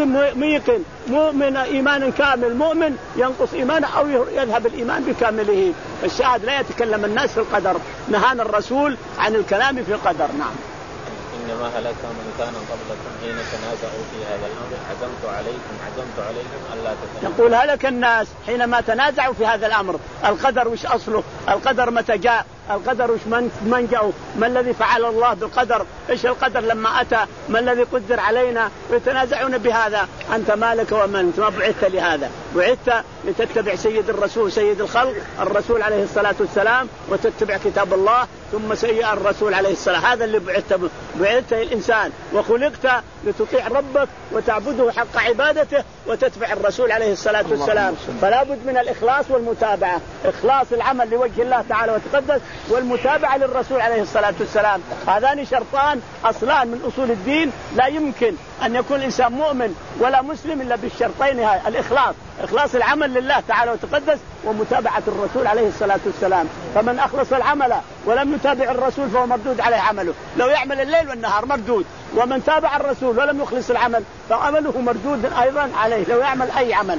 ميقن مؤمن إيمان كامل مؤمن ينقص إيمانه أو يذهب الإيمان بكامله. الشاهد لا يتكلم الناس في القدر، نهانا الرسول عن الكلام في القدر. نعم. إنما هلك من كان قبلكم حين تنازعوا في هذا الأمر عزمت عليكم عزمت عليكم ألا تتنازعوا. يقول هلك الناس حينما تنازعوا في هذا الأمر. القدر وش أصله؟ القدر متى جاء؟ القدر وش من جاءوا؟ ما الذي فعل الله بالقدر؟ إيش القدر لما أتى؟ ما الذي قدر علينا؟ يتنازعون بهذا. أنت مالك ومن ما بعثت لهذا؟ بعثت لتتبع سيد الرسول سيد الخلق الرسول عليه الصلاة والسلام، وتتبع كتاب الله ثم سيء الرسول عليه السلام. هذا اللي بعثت به. بعثت الإنسان وخلقت لتطيع ربك وتعبده حق عبادته وتتبع الرسول عليه الصلاة والسلام. فلا بد من الإخلاص والمتابعة، إخلاص العمل لوجه الله تعالى وتقدس، والمتابعة للرسول عليه الصلاة والسلام. هذان شرطان أصلان من أصول الدين، لا يمكن أن يكون الإنسان مؤمن ولا مسلم إلا بالشرطين هاي: الإخلاص، إخلاص العمل لله تعالى وتقدس، ومتابعة الرسول عليه الصلاة والسلام. فمن أخلص العمل ولم يتابع الرسول فهو مردود عليه عمله، لو يعمل الليل والنهار مردود. ومن تابع الرسول ولم يخلص العمل فعمله مردود أيضا عليه لو يعمل أي عمل.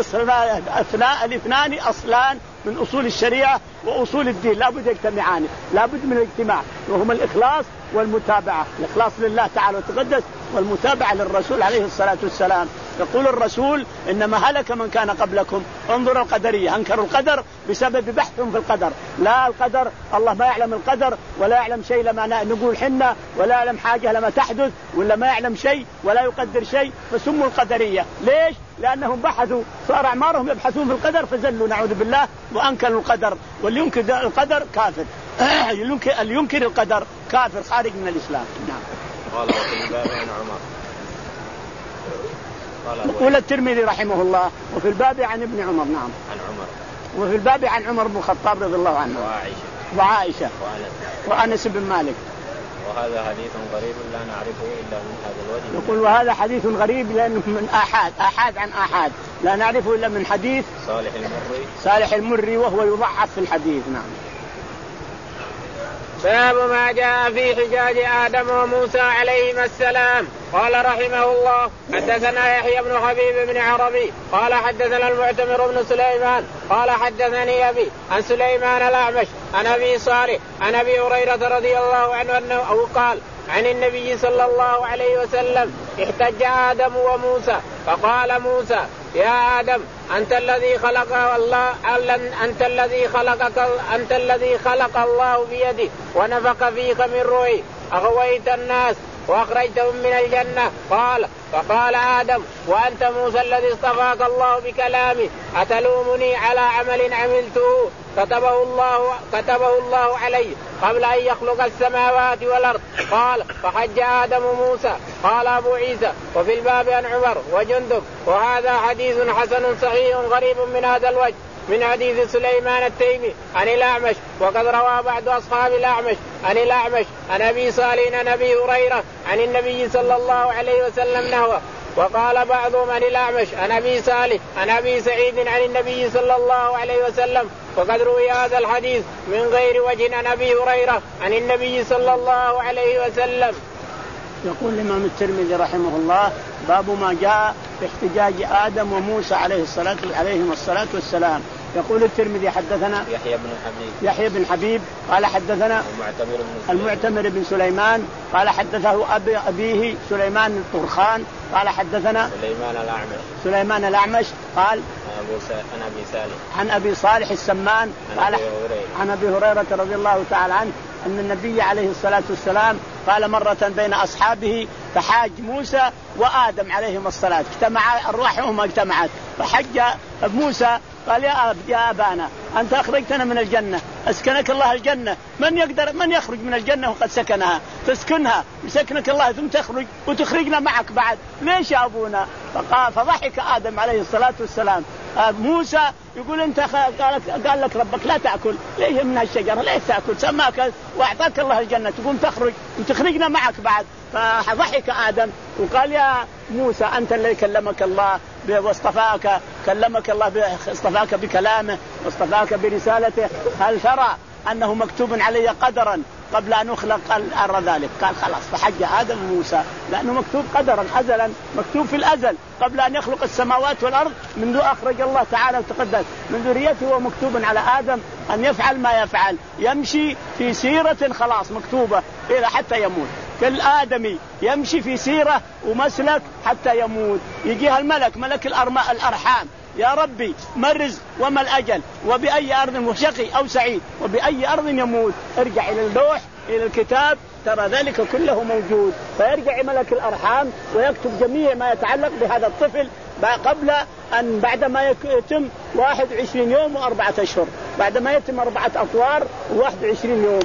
فالاثنان أصلان من أصول الشريعة وأصول الدين لا بد يجتمعان، لا بد من الاجتماع، وهما الإخلاص والمتابعة. الإخلاص لله تعالى وتقدس والمتابعة للرسول عليه الصلاة والسلام. يقول الرسول: إنما هلك من كان قبلكم. انظر القدرية، أنكروا القدر بسبب بحثهم في القدر. لا القدر، الله ما يعلم القدر ولا يعلم شيء لما نقول حنا، ولا يعلم حاجة لما تحدث، ولا ما يعلم شيء ولا يقدر شيء، فسموا القدرية. ليش؟ لأنهم بحثوا، صار أعمارهم يبحثون في القدر فزلوا نعوذ بالله وأنكروا القدر. واللي ينكر القدر كافر، اللي ينكر القدر كافر خارج من الإسلام. نعم. قال وفي الباب عن عمر. يقول الترمذي رحمه الله: وفي الباب عن ابن عمر. نعم. عن عمر. وفي الباب عن عمر بن الخطاب رضي الله عنه. وعائشة. وعائشة. وأنس بن مالك. وهذا حديث غريب لا نعرفه إلا من هذا الوجه. يقول وهذا حديث غريب لأنه من آحاد، آحاد عن آحاد، لا نعرفه إلا من حديث صالح المري. صالح المري وهو يضعف في الحديث. نعم. باب ما جاء في حجاج آدم وموسى عليهما السلام. قال رحمه الله: حدثنا يحيى بن حبيب بن عربي قال حدثنا المعتمر بن سليمان قال حدثني أبي عن سليمان الأعمش عن أبي صالح عن أبي هريرة رضي الله عنه أنه قال عن النبي صلى الله عليه وسلم: احتج آدم وموسى فقال موسى: يا آدم أنت الذي خلق الله أنت الذي خلقك أنت الذي خلق الله بيده ونفخ فيك من روحه، أغويت الناس وأخرجتهم من الجنة. قال فقال آدم: وأنت موسى الذي اصطفاك الله بكلامه أتلومني على عمل عملته كتبه الله كتبه الله عليه قبل أن يخلق السماوات والأرض. قال فحج آدم موسى. قال أبو عيسى: وفي الباب عن عمر وجندب. وهذا حديث حسن صحيح غريب من هذا الوجه من حديث سليمان التيمي عن الأعمش، وقد روى بعض أصحاب الأعمش عن الأعمش عن أبي صالح عن أبي هريرة عن النبي صلى الله عليه وسلم نحوه. وقال بعضهم عن الأعمش عن أبي صالح عن أبي سعيد عن النبي صلى الله عليه وسلم. وقد روي هذا الحديث من غير وجه عن أبي هريرة عن النبي صلى الله عليه وسلم. يقول الإمام الترمذي رحمه الله: باب ما جاء في احتجاج آدم وموسى عليه الصلاة عليهم الصلاة والسلام. يقول الترمذي: حدثنا يحيى بن حبيب يحيى بن حبيب قال حدثنا المعتمر بن, المعتمر بن سليمان قال حدثه أبي أبيه سليمان الطرخان قال حدثنا سليمان الأعمش سليمان الأعمش قال عن أبي صالح عن أبي صالح السمان قال عن أبي هريرة رضي الله تعالى عنه أن النبي عليه الصلاة والسلام قال مرة بين أصحابه فحاج موسى وآدم عليهم الصلاة، اجتمعا أرواحهما اجتمعت، فحج موسى قال: يا أب يا أبانا أنت أخرجتنا من الجنة، أسكنك الله الجنة، من يقدر من يخرج من الجنة وقد سكنها؟ تسكنها يسكنك الله ثم تخرج وتخرجنا معك بعد، ليش يا أبونا؟ فقال فضحك آدم عليه الصلاة والسلام. موسى يقول: أنت قال, قال لك ربك لا تأكل، ليش من هالشجرة ليش تأكل؟ سماك وأعطاك الله الجنة تقوم تخرج وتخرجنا معك بعد. فضحك آدم وقال: يا موسى أنت الذي كلمك الله واصطفاك، كلمك الله اصطفاك بكلامه واصطفاك برسالته، هل ترى أنه مكتوب علي قدرا قبل أن أخلق أرى ذلك؟ قال: خلاص. فحج آدم وموسى لأنه مكتوب قدرا أزلا، مكتوب في الأزل قبل أن يخلق السماوات والأرض، منذ أخرج الله تعالى وتقدس من ذريته ومكتوب على آدم أن يفعل ما يفعل، يمشي في سيرة خلاص مكتوبة إلى حتى يموت. كل آدمي يمشي في سيرة ومسلك حتى يموت. يجيها الملك ملك الأرحام: يا ربي ما الرزق وما الأجل وبأي أرض وشقي أو سعيد وبأي أرض يموت؟ ارجع إلى اللوح إلى الكتاب ترى ذلك كله موجود. فيرجع ملك الأرحام ويكتب جميع ما يتعلق بهذا الطفل قبل أن بعد ما يتم واحد وعشرين يوم وأربعة أشهر، بعد ما يتم أربعة أطوار وواحد وعشرين يوم،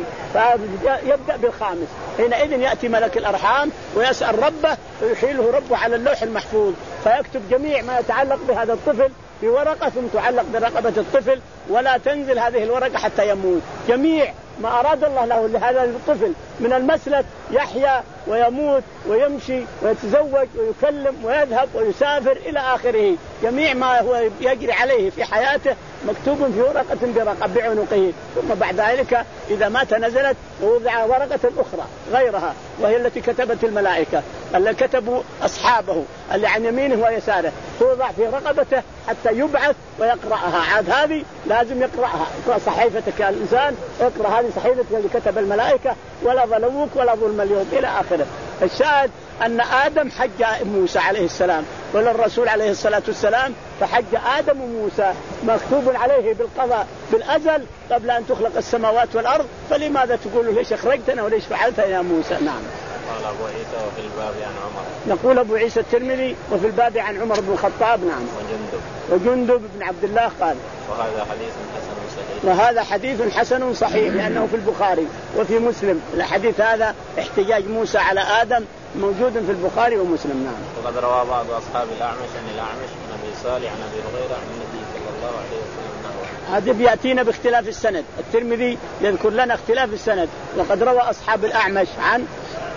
فيبدأ بالخامس. حينئذ يأتي ملك الأرحام ويسأل ربه ويحيله ربه على اللوح المحفوظ، فيكتب جميع ما يتعلق بهذا الطفل في ورقة ثم تعلق برقبة الطفل، ولا تنزل هذه الورقة حتى يموت. جميع ما أراد الله له لهذا الطفل من المسلك يحيا ويموت ويمشي ويتزوج ويكلم ويذهب ويسافر إلى آخره، جميع ما هو يجري عليه في حياته مكتوب في ورقة برقبة بعنقه. ثم بعد ذلك إذا مات نزلت ووضع ورقة أخرى غيرها وهي التي كتبت الملائكة اللي كتبوا أصحابه اللي عن يمينه ويساره، توضع في رقبته حتى يبعث ويقرأها. عاد هذه لازم يقرأها، اقرأ صحيفتك يا الإنسان، اقرأ هذه صحيفتك اللي كتب الملائكة، ولا ظلموك ولا ظلم اليوم إلى آخره. الشاهد أن آدم حج موسى عليه السلام ولا الرسول عليه الصلاة والسلام، فحج آدم وموسى مكتوب عليه بالقضاء بالأزل قبل أن تخلق السماوات والأرض، فلماذا تقول ليش أخرجتنا وليش فعلت يا موسى؟ نعم. قال أبو عيسى وفي الباب عن عمر. نقول أبو عيسى الترمذي وفي الباب عن عمر بن الخطاب. نعم. وجندب وجندب بن عبد الله قال: وهذا حديث حسن صحيح. وهذا حديث حسن صحيح لأنه في البخاري وفي مسلم. الحديث هذا احتجاج موسى على آدم موجود في البخاري ومسلم. نعم. وقد روى بعض أصحاب الأعمش عن الأعمش عن أبي صالح عن أبي هريرة عن النبي صلى الله عليه وسلم. هذا بيأتينا باختلاف السند. الترمذي يذكر لنا اختلاف السند، وقد روى أصحاب الأعمش عن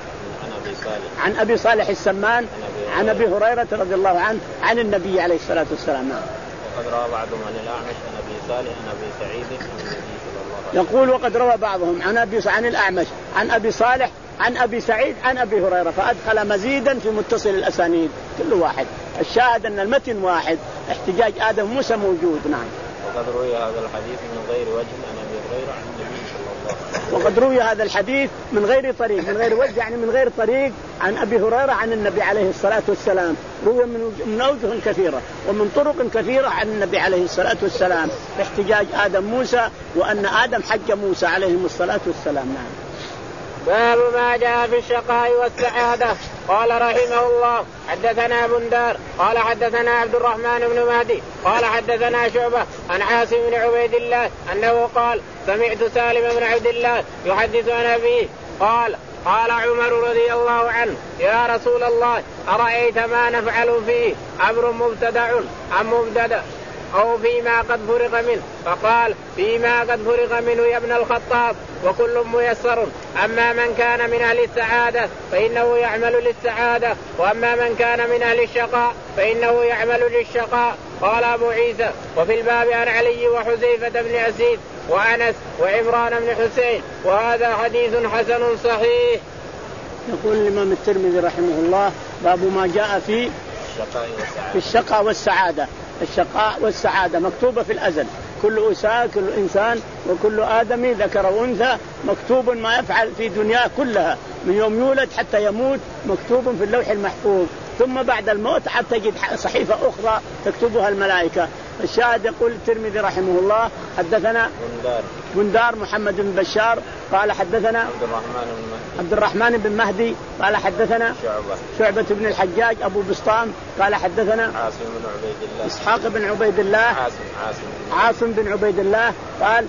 عن أبي صالح السمان عن أبي هريرة رضي الله عنه عن النبي عليه الصلاة والسلام. وقد روى بعضهم عن الأعمش عن أبي صالح عن أبي سعيد عن النبي صلى الله عليه وسلم. يقول: وقد روى بعضهم عن أبي عن الأعمش عن أبي صالح عن أبي سعيد عن أبي هريرة، فأدخل مزيدا في متصل الأسانيد كل واحد. الشاهد أن المتن واحد، احتجاج آدم موسى موجود. نعم. وقد روي هذا الحديث من غير وجه عن أبي هريرة عن النبي صلى الله عليه وسلم. وقد روي هذا الحديث من غير طريق، من غير وجه يعني من غير طريق، عن أبي هريرة عن النبي عليه الصلاة والسلام. روي من أوجه كثيرة ومن طرق كثيرة عن النبي عليه الصلاة والسلام احتجاج آدم موسى وأن آدم حج موسى عليه الصلاة والسلام. نعم. باب ما جاء في الشقاء والسعادة. قال رحمه الله: حدثنا بندار قال حدثنا عبد الرحمن بن مهدي قال حدثنا شعبة عن عاصم بن عبيد الله أنه قال: سمعت سالم بن عبد الله يحدث عن أبيه قال: قال عمر رضي الله عنه: يا رسول الله أرأيت ما نفعل فيه أمر مبتدع أم مبتدأ أو فيما قد فرغ منه؟ فقال: فيما قد فرغ منه يا ابن الخطاب، وكل ميسر. أما من كان من أهل السعادة فإنه يعمل للسعادة، وأما من كان من أهل الشقاء فإنه يعمل للشقاء. قال أبو عيسى: وفي الباب عن علي وحذيفة بن أسيد وأنس وعمران بن حسين، وهذا حديث حسن صحيح. يقول الإمام الترمذي رحمه الله باب ما جاء في في الشقاء والسعادة. الشقاء والسعادة مكتوبة في الأزل، كل أنسان كل إنسان وكل آدمي ذكر وأنثى مكتوب ما يفعل في دنياه كلها من يوم يولد حتى يموت، مكتوب في اللوح المحفوظ. ثم بعد الموت حتى تجد صحيفة أخرى تكتبها الملائكة. الشاهد يقول الترمذي رحمه الله حدثنا بندار محمد بن بشار قال حدثنا عبد الرحمن بن عبد الرحمن بن مهدي قال حدثنا شعبة شعبة بن الحجاج أبو بسطام قال حدثنا عاصم بن عبيد الله إسحاق بن عبيد الله عاصم عاصم عاصم بن عبيد الله قال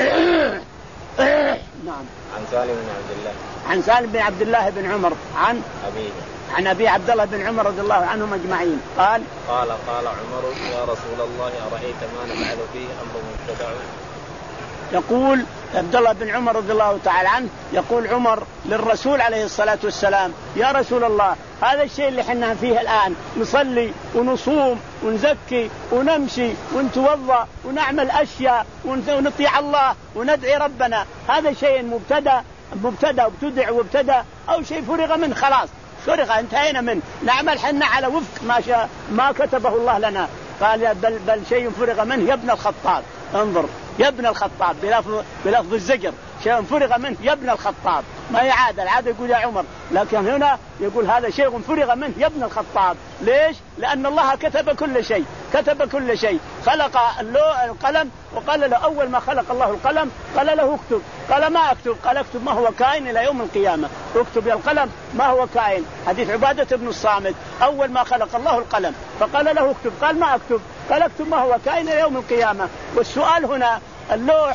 نعم عن سالم بن عبد الله عن سالم بن عبد الله بن عمر عن أبيه عن أبي عبد الله بن عمر رضي الله عنهم أجمعين قال قال قال عمر يا رسول الله أرأيت ما نفعل فيه أمر مبتدع. يقول عبد الله بن عمر رضي الله تعالى عنه يقول عمر للرسول عليه الصلاة والسلام يا رسول الله هذا الشيء اللي حنا فيه الآن نصلي ونصوم ونزكي ونمشي ونتوضأ ونعمل أشياء ونطيع الله وندعي ربنا، هذا شيء مبتدأ مبتدأ وابتدع وابتدأ أو شيء فرغ منه خلاص فرغ انتهينا منه، نعمل حنا على وفق ما شاء ما كتبه الله لنا. قال بل, بل شيء فرغ منه يا ابن الخطاب، انظر يا ابن الخطاب بلفظ, بلفظ الزجر، شيء فرغ منه يا ابن الخطاب، ما يعاد العادة يقول يا عمر، لكن هنا يقول هذا شيء فرغ منه يا ابن الخطاب. ليش؟ لأن الله كتب كل شيء، كتب كل شيء، خلق القلم وقال له أول ما خلق الله القلم قال له اكتب، قال ما اكتب، قال اكتب ما هو كائن إلى يوم القيامة، اكتب يا القلم ما هو كائن. حديث عبادة بن الصامت أول ما خلق الله القلم فقال له اكتب، قال ما اكتب، قال اكتب ما هو كائن إلى يوم القيامة. والسؤال هنا اللوح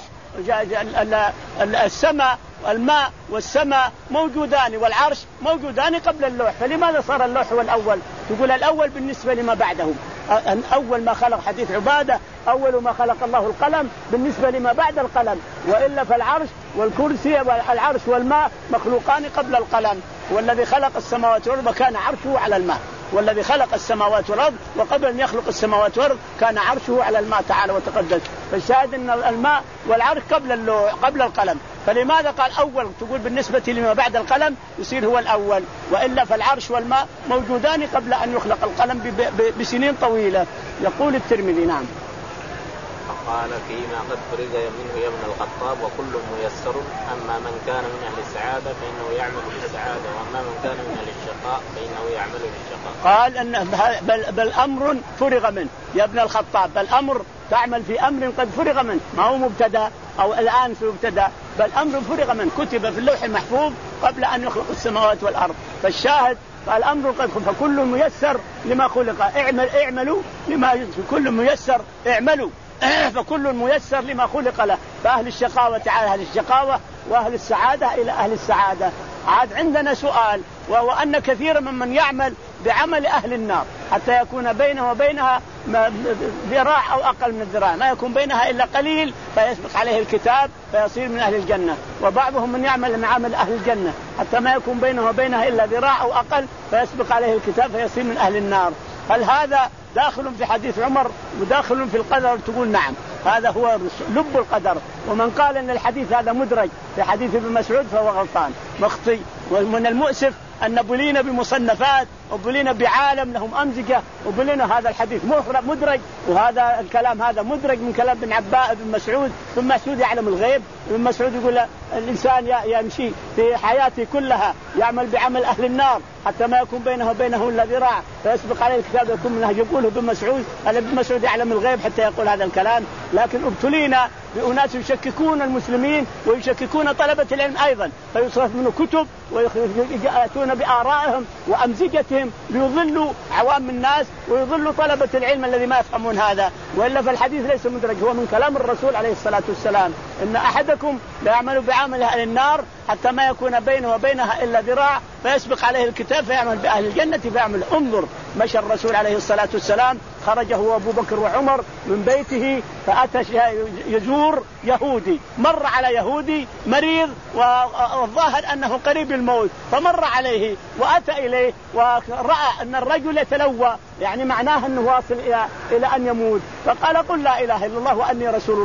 السماء والماء والسماء موجودان والعرش موجودان قبل اللوح، فلماذا صار اللوح هو الأول؟ تقول الأول بالنسبة لما بعده، أول ما خلق حديث عبادة أول ما خلق الله القلم بالنسبة لما بعد القلم، وإلا فالعرش والكرسي والعرش والماء مخلوقان قبل القلم. والذي خلق السماوات والأرض كان عرشه على الماء، والذي خلق السماوات والأرض وقبل أن يخلق السماوات والأرض كان عرشه على الماء تعالى وتقدس. فالشاهد أن الماء والعرش قبل اللوح قبل القلم، فلماذا قال أول؟ تقول بالنسبة لما بعد القلم يصير هو الأول، وإلا فالعرش والماء موجودان قبل أن يخلق القلم بسنين طويلة. يقول الترمذي نعم قال فيما قد فرغ منه يا ابن الخطاب وكل ميسر، أما من كان من أهل السعادة فإنه يعمل بالسعادة، وأما من كان من أهل الشقاء فإنه يعمل بالشقاء. قال أن بل, بل أمر فرغ منه يا ابن الخطاب، بل أمر تعمل في أمر قد فرغ منه، ما هو مبتدأ أو الآن في مبتدأ، بل أمر فرغ منه كتب في اللوح المحفوظ قبل أن يخلق السماوات والأرض. فالشاهد الأمر قد فكل ميسر لما خلق، اعمل اعملوا لما كل ميسر اعملوا فكل ميسر لما خلق له. فأهل الشقاوة تعالى أهل الشقاوة وأهل السعادة إلى أهل السعادة. عاد عندنا سؤال، وهو أن كثيرا ممن يعمل بعمل أهل النار حتى يكون بينه وبينها ذراع أو أقل من الذراع، ما يكون بينها إلا قليل فيسبق عليه الكتاب فيصير من أهل الجنة. وبعضهم من يعمل من عمل أهل الجنة حتى ما يكون بينه وبينها إلا ذراع أو أقل فيسبق عليه الكتاب فيصير من أهل النار. هل هذا داخل في حديث عمر وداخل في القدر؟ تقول نعم، هذا هو لب القدر. ومن قال أن الحديث هذا مدرج في حديث ابن مسعود فهو غلطان مخطئ. ومن المؤسف أن بلينا بمصنفات وبلينا بعالم لهم أمزجة وبلينا هذا الحديث مدرج، وهذا الكلام هذا مدرج من كلام ابن عباس بن مسعود. ابن مسعود يعلم الغيب، ابن مسعود يقول الإنسان يمشي في حياته كلها يعمل بعمل أهل النار حتى ما يكون بينه وبينه إلا ذراع فيسبق عليه الكتاب يكون منه. يقوله ابن مسعود، ابن مسعود يعلم الغيب حتى يقول هذا الكلام. لكن ابتلينا بأناس يشككون المسلمين ويشككون طلبة العلم أيضا، فيصرف منه كتب ويأتون بآرائهم وأمزجتهم ليضلوا عوام الناس ويضلوا طلبة العلم الذي ما يفهمون هذا. وإلا فالحديث ليس مدرج، هو من كلام الرسول عليه الصلاة والسلام إن أحدكم لا يعمل بعمل أهل النار حتى ما يكون بينه وبينها إلا ذراع فيسبق عليه الكتاب فيعمل بأهل الجنة فيعمل. انظر مشى الرسول عليه الصلاة والسلام، خرج هو أبو بكر وعمر من بيته فأتى يزور يهودي، مر على يهودي مريض والظاهر أنه قريب الموت، فمر عليه وأتى إليه ورأى أن الرجل يتلوى، يعني معناه أنه واصل إلى, إلى أن يموت، فقال قل لا إله إلا الله وأني رسول الله.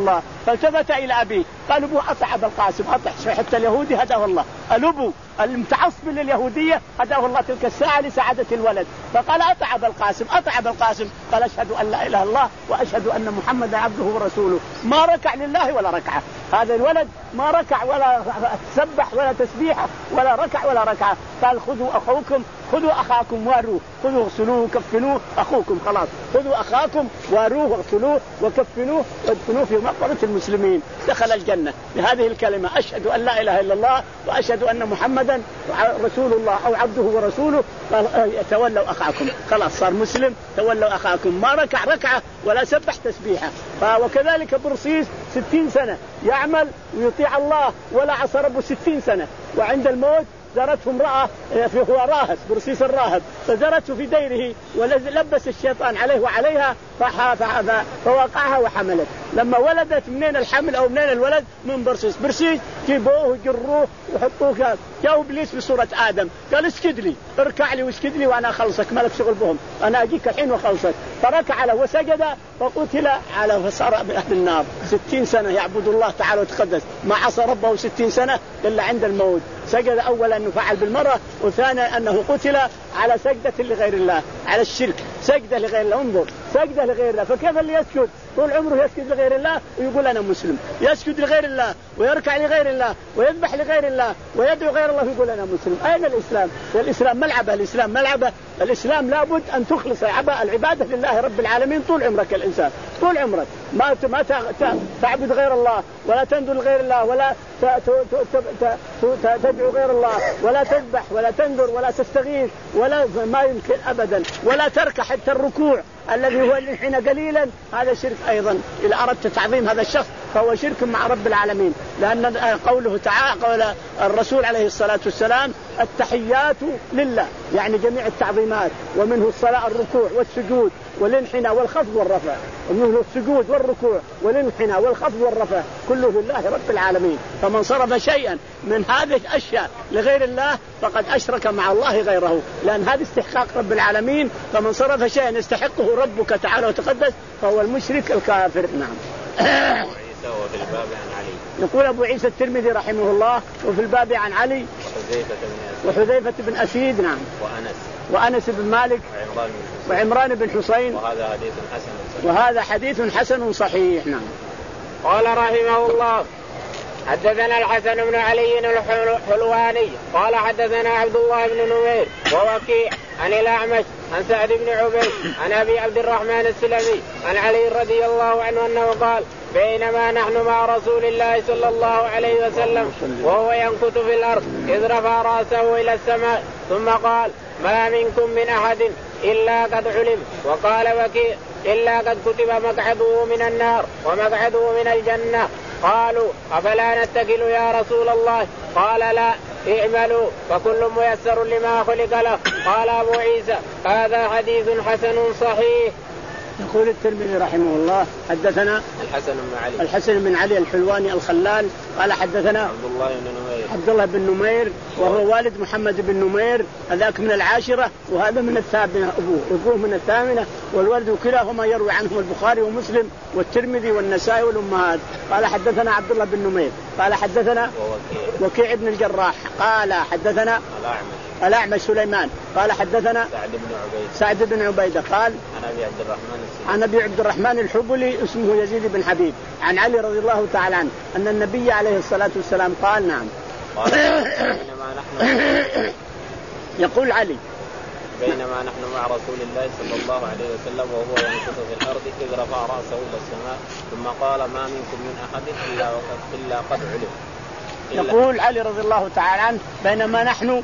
فالتفت إلى أبيه قال أبوه أطع أبا القاسم أطع. حتى اليهودي هداه الله، الأبو المتعصب لليهودية هداه الله تلك الساعة لسعادة الولد، فقال أطع أبا القاسم أطع أبا القاسم. قال أشهد أن لا إله إلا الله وأشهد أن محمد عبده ورسوله. ما ركع لله ولا ركعة، هذا الولد ما ركع ولا سبح ولا تسبيحة ولا ركع ولا ركعة. قال خذوا أخوكم خذوا أخاكم واروه، خذوا اغسلوه وكفنوه أخوكم، خلاص خذوا أخاكم واروه واغسلوه وكفنوه وادفنوه في مقبرة المسلمين. دخل الجنة بهذه الكلمة أشهد أن لا إله إلا الله وأشهد أن محمدا رسول الله أو عبده ورسوله. قال تولوا أخاكم، خلاص صار مسلم. تولوا أخاكم، ما ركع ركعة ولا سبح تسبيحة. وكذلك برصيص ستين سنة يعمل ويطيع الله ولا عصى ربه ستين سنة، وعند الموت زارته امرأة في هو راهب برصيص الراهب، فزارته في ديره ولبس الشيطان عليه وعليها فوقعها وحملت. لما ولدت منين الحمل أو منين الولد؟ من برصيص. برصيص جيبوه وجروه وحطوه. جاء إبليس بصورة آدم قال اسجد لي اركع لي واسجد لي وأنا أخلصك، ما لك شغل بهم، أنا أجيك الحين وأخلصك. فركع له وسجد فقتل على فصار بأهل النار. ستين سنة يعبد الله تعالى وتقدس، ما عصى ربه ستين سنة إلا عند الموت. سجد أولا أنه فعل بالمرة، وثانيا أنه قتل على سجدة لغير الله، على الشرك، سجدة لغير الله. انظر سجدة لغير الله، فكيف اللي يسجد طول عمره يسجد لغير الله ويقول أنا مسلم، يسجد لغير الله ويركع لغير الله ويذبح لغير الله ويدعو غير الله ويقول أنا مسلم؟ أين الإسلام؟ الإسلام ملعبة، الإسلام ملعبة. الإسلام لابد أن تخلص العبادة لله رب العالمين طول عمرك. الإنسان طول عمرك ما ما تعبد غير الله ولا تنذر غير الله ولا تدعو غير الله ولا تذبح ولا تنذر ولا تستغيث ولا ما يمكن أبدا، ولا تركع حتى الركوع الذي هو الحين قليلا، هذا شرك أيضا. إذا أردت تعظيم هذا الشخص فهو شرك مع رب العالمين، لأن قوله تعالى قول الرسول عليه الصلاة والسلام التحيات لله، يعني جميع التعظيمات، ومنه الصلاة الركوع والسجود والانحناء والخفض والرفع، ومنه السجود والركوع والانحناء والخفض والرفع كله لله رب العالمين. فمن صرف شيئا من هذه الأشياء لغير الله فقد أشرك مع الله غيره، لأن هذا استحقاق رب العالمين. فمن صرف شيئا يستحقه ربك تعالى وتقدس فهو المشرك الكافر. نعم. وفي الباب عن علي. يقول أبو عيسى الترمذي رحمه الله وفي الباب عن علي وحذيفة بن أسيد. نعم. وأنس وأنس بن مالك وعمران بن حسين. وهذا حديث حسن صحيح. وهذا حديث حسن صحيح. نعم. قال رحمه الله حدثنا الحسن بن علي الحلواني قال حدثنا عبد الله بن نمير ووكيع عن الأعمش عن سعد بن عبيد عن أبي عبد الرحمن السلمي عن علي رضي الله عنه أنه قال بينما نحن مع رسول الله صلى الله عليه وسلم وهو ينكت في الأرض إذ رفع رأسه إلى السماء ثم قال ما منكم من أحد إلا قد علم. وقال وكيع إلا قد كتب مقعده من النار ومقعده من الجنة. قالوا أفلا نتكل يا رسول الله؟ قال لا، اعملوا فكل ميسر لما خلق له. قال أبو عيسى هذا حديث حسن صحيح. يقول الترمذي رحمه الله حدثنا الحسن بن علي الحسن بن علي الحلواني الخلال قال حدثنا عبد الله بن نمير عبد الله بن نمير وهو والد محمد بن نمير، هذاك من العاشرة وهذا من الثامنة، أبوه أبوه من الثامنة، والولد كلاهما يروي عنهم البخاري ومسلم والترمذي والنسائي والأمهات. قال حدثنا عبد الله بن نمير قال حدثنا وكيع بن الجراح قال حدثنا الأعمش سليمان قال حدثنا سعد بن عبيدة سعد بن عبيدة قال عن أبي عبد الرحمن عن أبي عبد الرحمن الحبلي اسمه يزيد بن حبيب عن علي رضي الله تعالى عنه أن النبي عليه الصلاة والسلام قال نعم قال بينما نحن يقول علي بينما نحن مع رسول الله صلى الله عليه وسلم وهو ينكت في الأرض إذ رفع رأسه إلى السماء ثم قال ما منكم من أحد إلا وقد إلا قد علم. يقول علي رضي الله تعالى عنه بينما نحن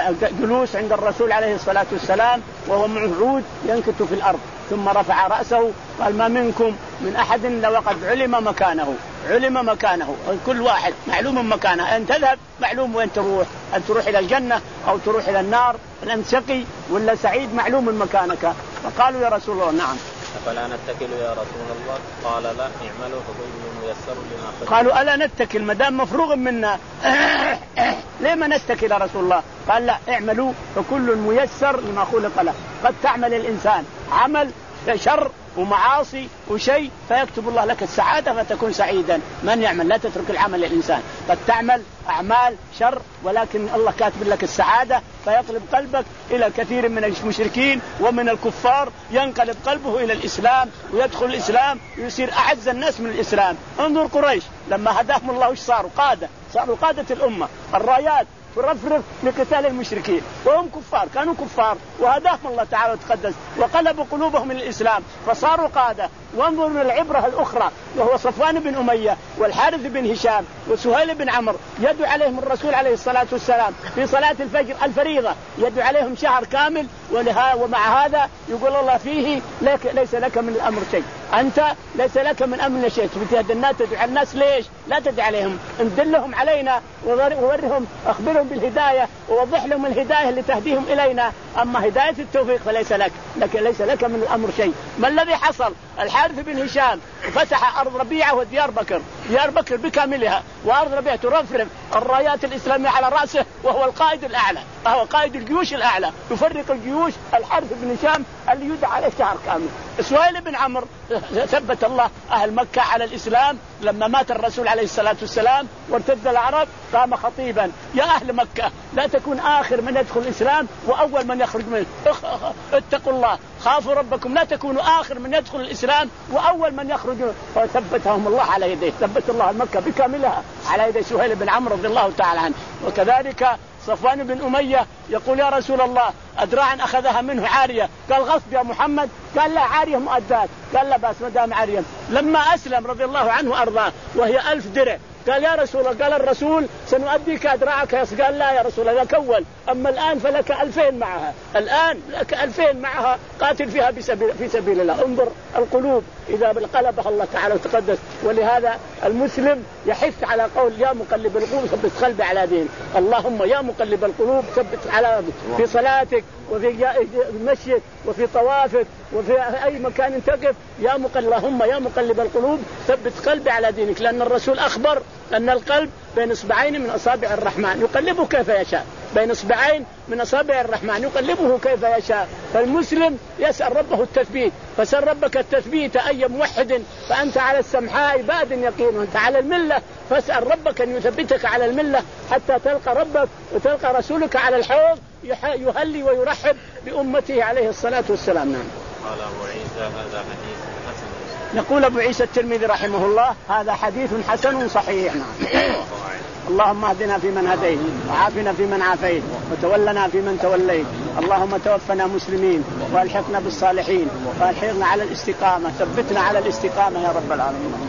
جلوس عند الرسول عليه الصلاة والسلام وهو معهود ينكت في الأرض ثم رفع رأسه قال ما منكم من أحد إلا وقد علم مكانه علم مكانه كل واحد معلوم مكانه، أن تذهب معلوم وين تروح، أن تروح إلى الجنة أو تروح إلى النار، أن شقي ولا سعيد معلوم مكانك. فقالوا يا رسول الله نعم فلا نتكل يا رسول الله؟ قال لا، اعملوا فكل ميسر لما خلق. قالوا ألا نتكل ما دام مفروغ منا ليه ما نتكل يا رسول الله؟ قال لا، اعملوا فكل ميسر لما خلق له. قد تعمل الإنسان عمل شر ومعاصي وشيء فيكتب الله لك السعادة فتكون سعيدا. من يعمل لا تترك العمل للإنسان، قد تعمل أعمال شر ولكن الله كاتب لك السعادة فيقلب قلبك إلى الكثير من المشركين ومن الكفار، ينقلب قلبه إلى الإسلام ويدخل الإسلام ويصير أعز الناس من الإسلام. انظر قريش لما هداهم الله وش صاروا؟ قادة، صاروا قادة الأمة، الرايات ترفرف لقتال المشركين وهم كفار، كانوا كفار وهداهم الله تعالى وتقدس وقلب قلوبهم إلى الإسلام فصاروا قادة. وانظروا من العبرة الأخرى وهو صفوان بن أمية والحارث بن هشام وسهيل بن عمرو يدعو عليهم الرسول عليه الصلاة والسلام في صلاة الفجر الفريضة، يدعو عليهم شهر كامل، ولها ومع هذا يقول الله فيه لك ليس لك من الأمر شيء، أنت ليس لك من أمر شيء. تبتهد الناس تدعو الناس ليش؟ لا تدعو عليهم، اندلهم علينا وورهم، أخبرهم بالهداية ووضح لهم الهداية اللي تهديهم إلينا. أما هداية التوفيق فليس لك، لك ليس لك من الأمر شيء. ما الذي حصل؟ الحارث بن هشام فتح أرض ربيعة وديار بكر، ديار بكر بكاملها، وأرض ربيعة ترفرف الرايات الإسلامية على رأسه وهو القائد الأعلى، وهو قائد الجيوش الأعلى، يفرق الجيوش. الحارث بن هشام اللي يدعى عليه شهر كامل. سهيل بن عمرو ثبت الله أهل مكة على الإسلام لما مات الرسول عليه الصلاة والسلام وارتد العرب، قام خطيبا: يا أهل مكة لا تكون آخر من يدخل الإسلام وأول من يخرج منه، اتقوا الله، خافوا ربكم، لا تكونوا آخر من يدخل الإسلام وأول من يخرج منه. فثبتهم الله على يديه، ثبت الله مكة بكاملها على يدي سهيل بن عمرو رضي الله تعالى عنه. وكذلك صفوان بن أمية يقول: يا رسول الله أدراعا أخذها منه عارية، قال: غصب يا محمد، قال: لا، عارية مؤدات، قال: لا بأس مدام عارية. لما أسلم رضي الله عنه وأرضاه وهي ألف درع، قال: يا رسول الله، قال الرسول: سنؤديك أدراعك. قال: لا يا رسول الله، كول، أما الآن فلك ألفين معها، الآن لك ألفين معها، قاتل فيها بسبيل في سبيل الله. انظر القلوب إذا قلبها الله تعالى وتقدس. ولهذا المسلم يحث على قول: يا مقلب القلوب ثبت قلبي على دينك. اللهم يا مقلب القلوب ثبت على في صلاتك وفي مشيك وفي طوافك وفي أي مكان تقف، يا مقلب، اللهم يا مقلب القلوب ثبت قلبي على دينك. لأن الرسول أخبر أن القلب بين إصبعين من أصابع الرحمن يقلبه كيف يشاء، بين إصبعين من أصابع الرحمن يقلبه كيف يشاء. فالمسلم يسأل ربه التثبيت، فسأل ربك التثبيت أي موحد فأنت على السمحاء باد يقين، وأنت على الملة، فاسأل ربك أن يثبتك على الملة حتى تلقى ربك وتلقى رسولك على الحوض يهلي ويرحب بأمته عليه الصلاة والسلام. نعم. قال أبو عيسى: هذا حديث حسن. يقول أبو عيسى الترمذي رحمه الله: هذا حديث حسن صحيح. نعم. اللهم اهدنا فيمن هديت، وعافنا فيمن عافيت، وتولنا فيمن توليت. اللهم توفنا مسلمين والحقنا بالصالحين، والحقنا على الاستقامة، ثبتنا على الاستقامة يا رب العالمين.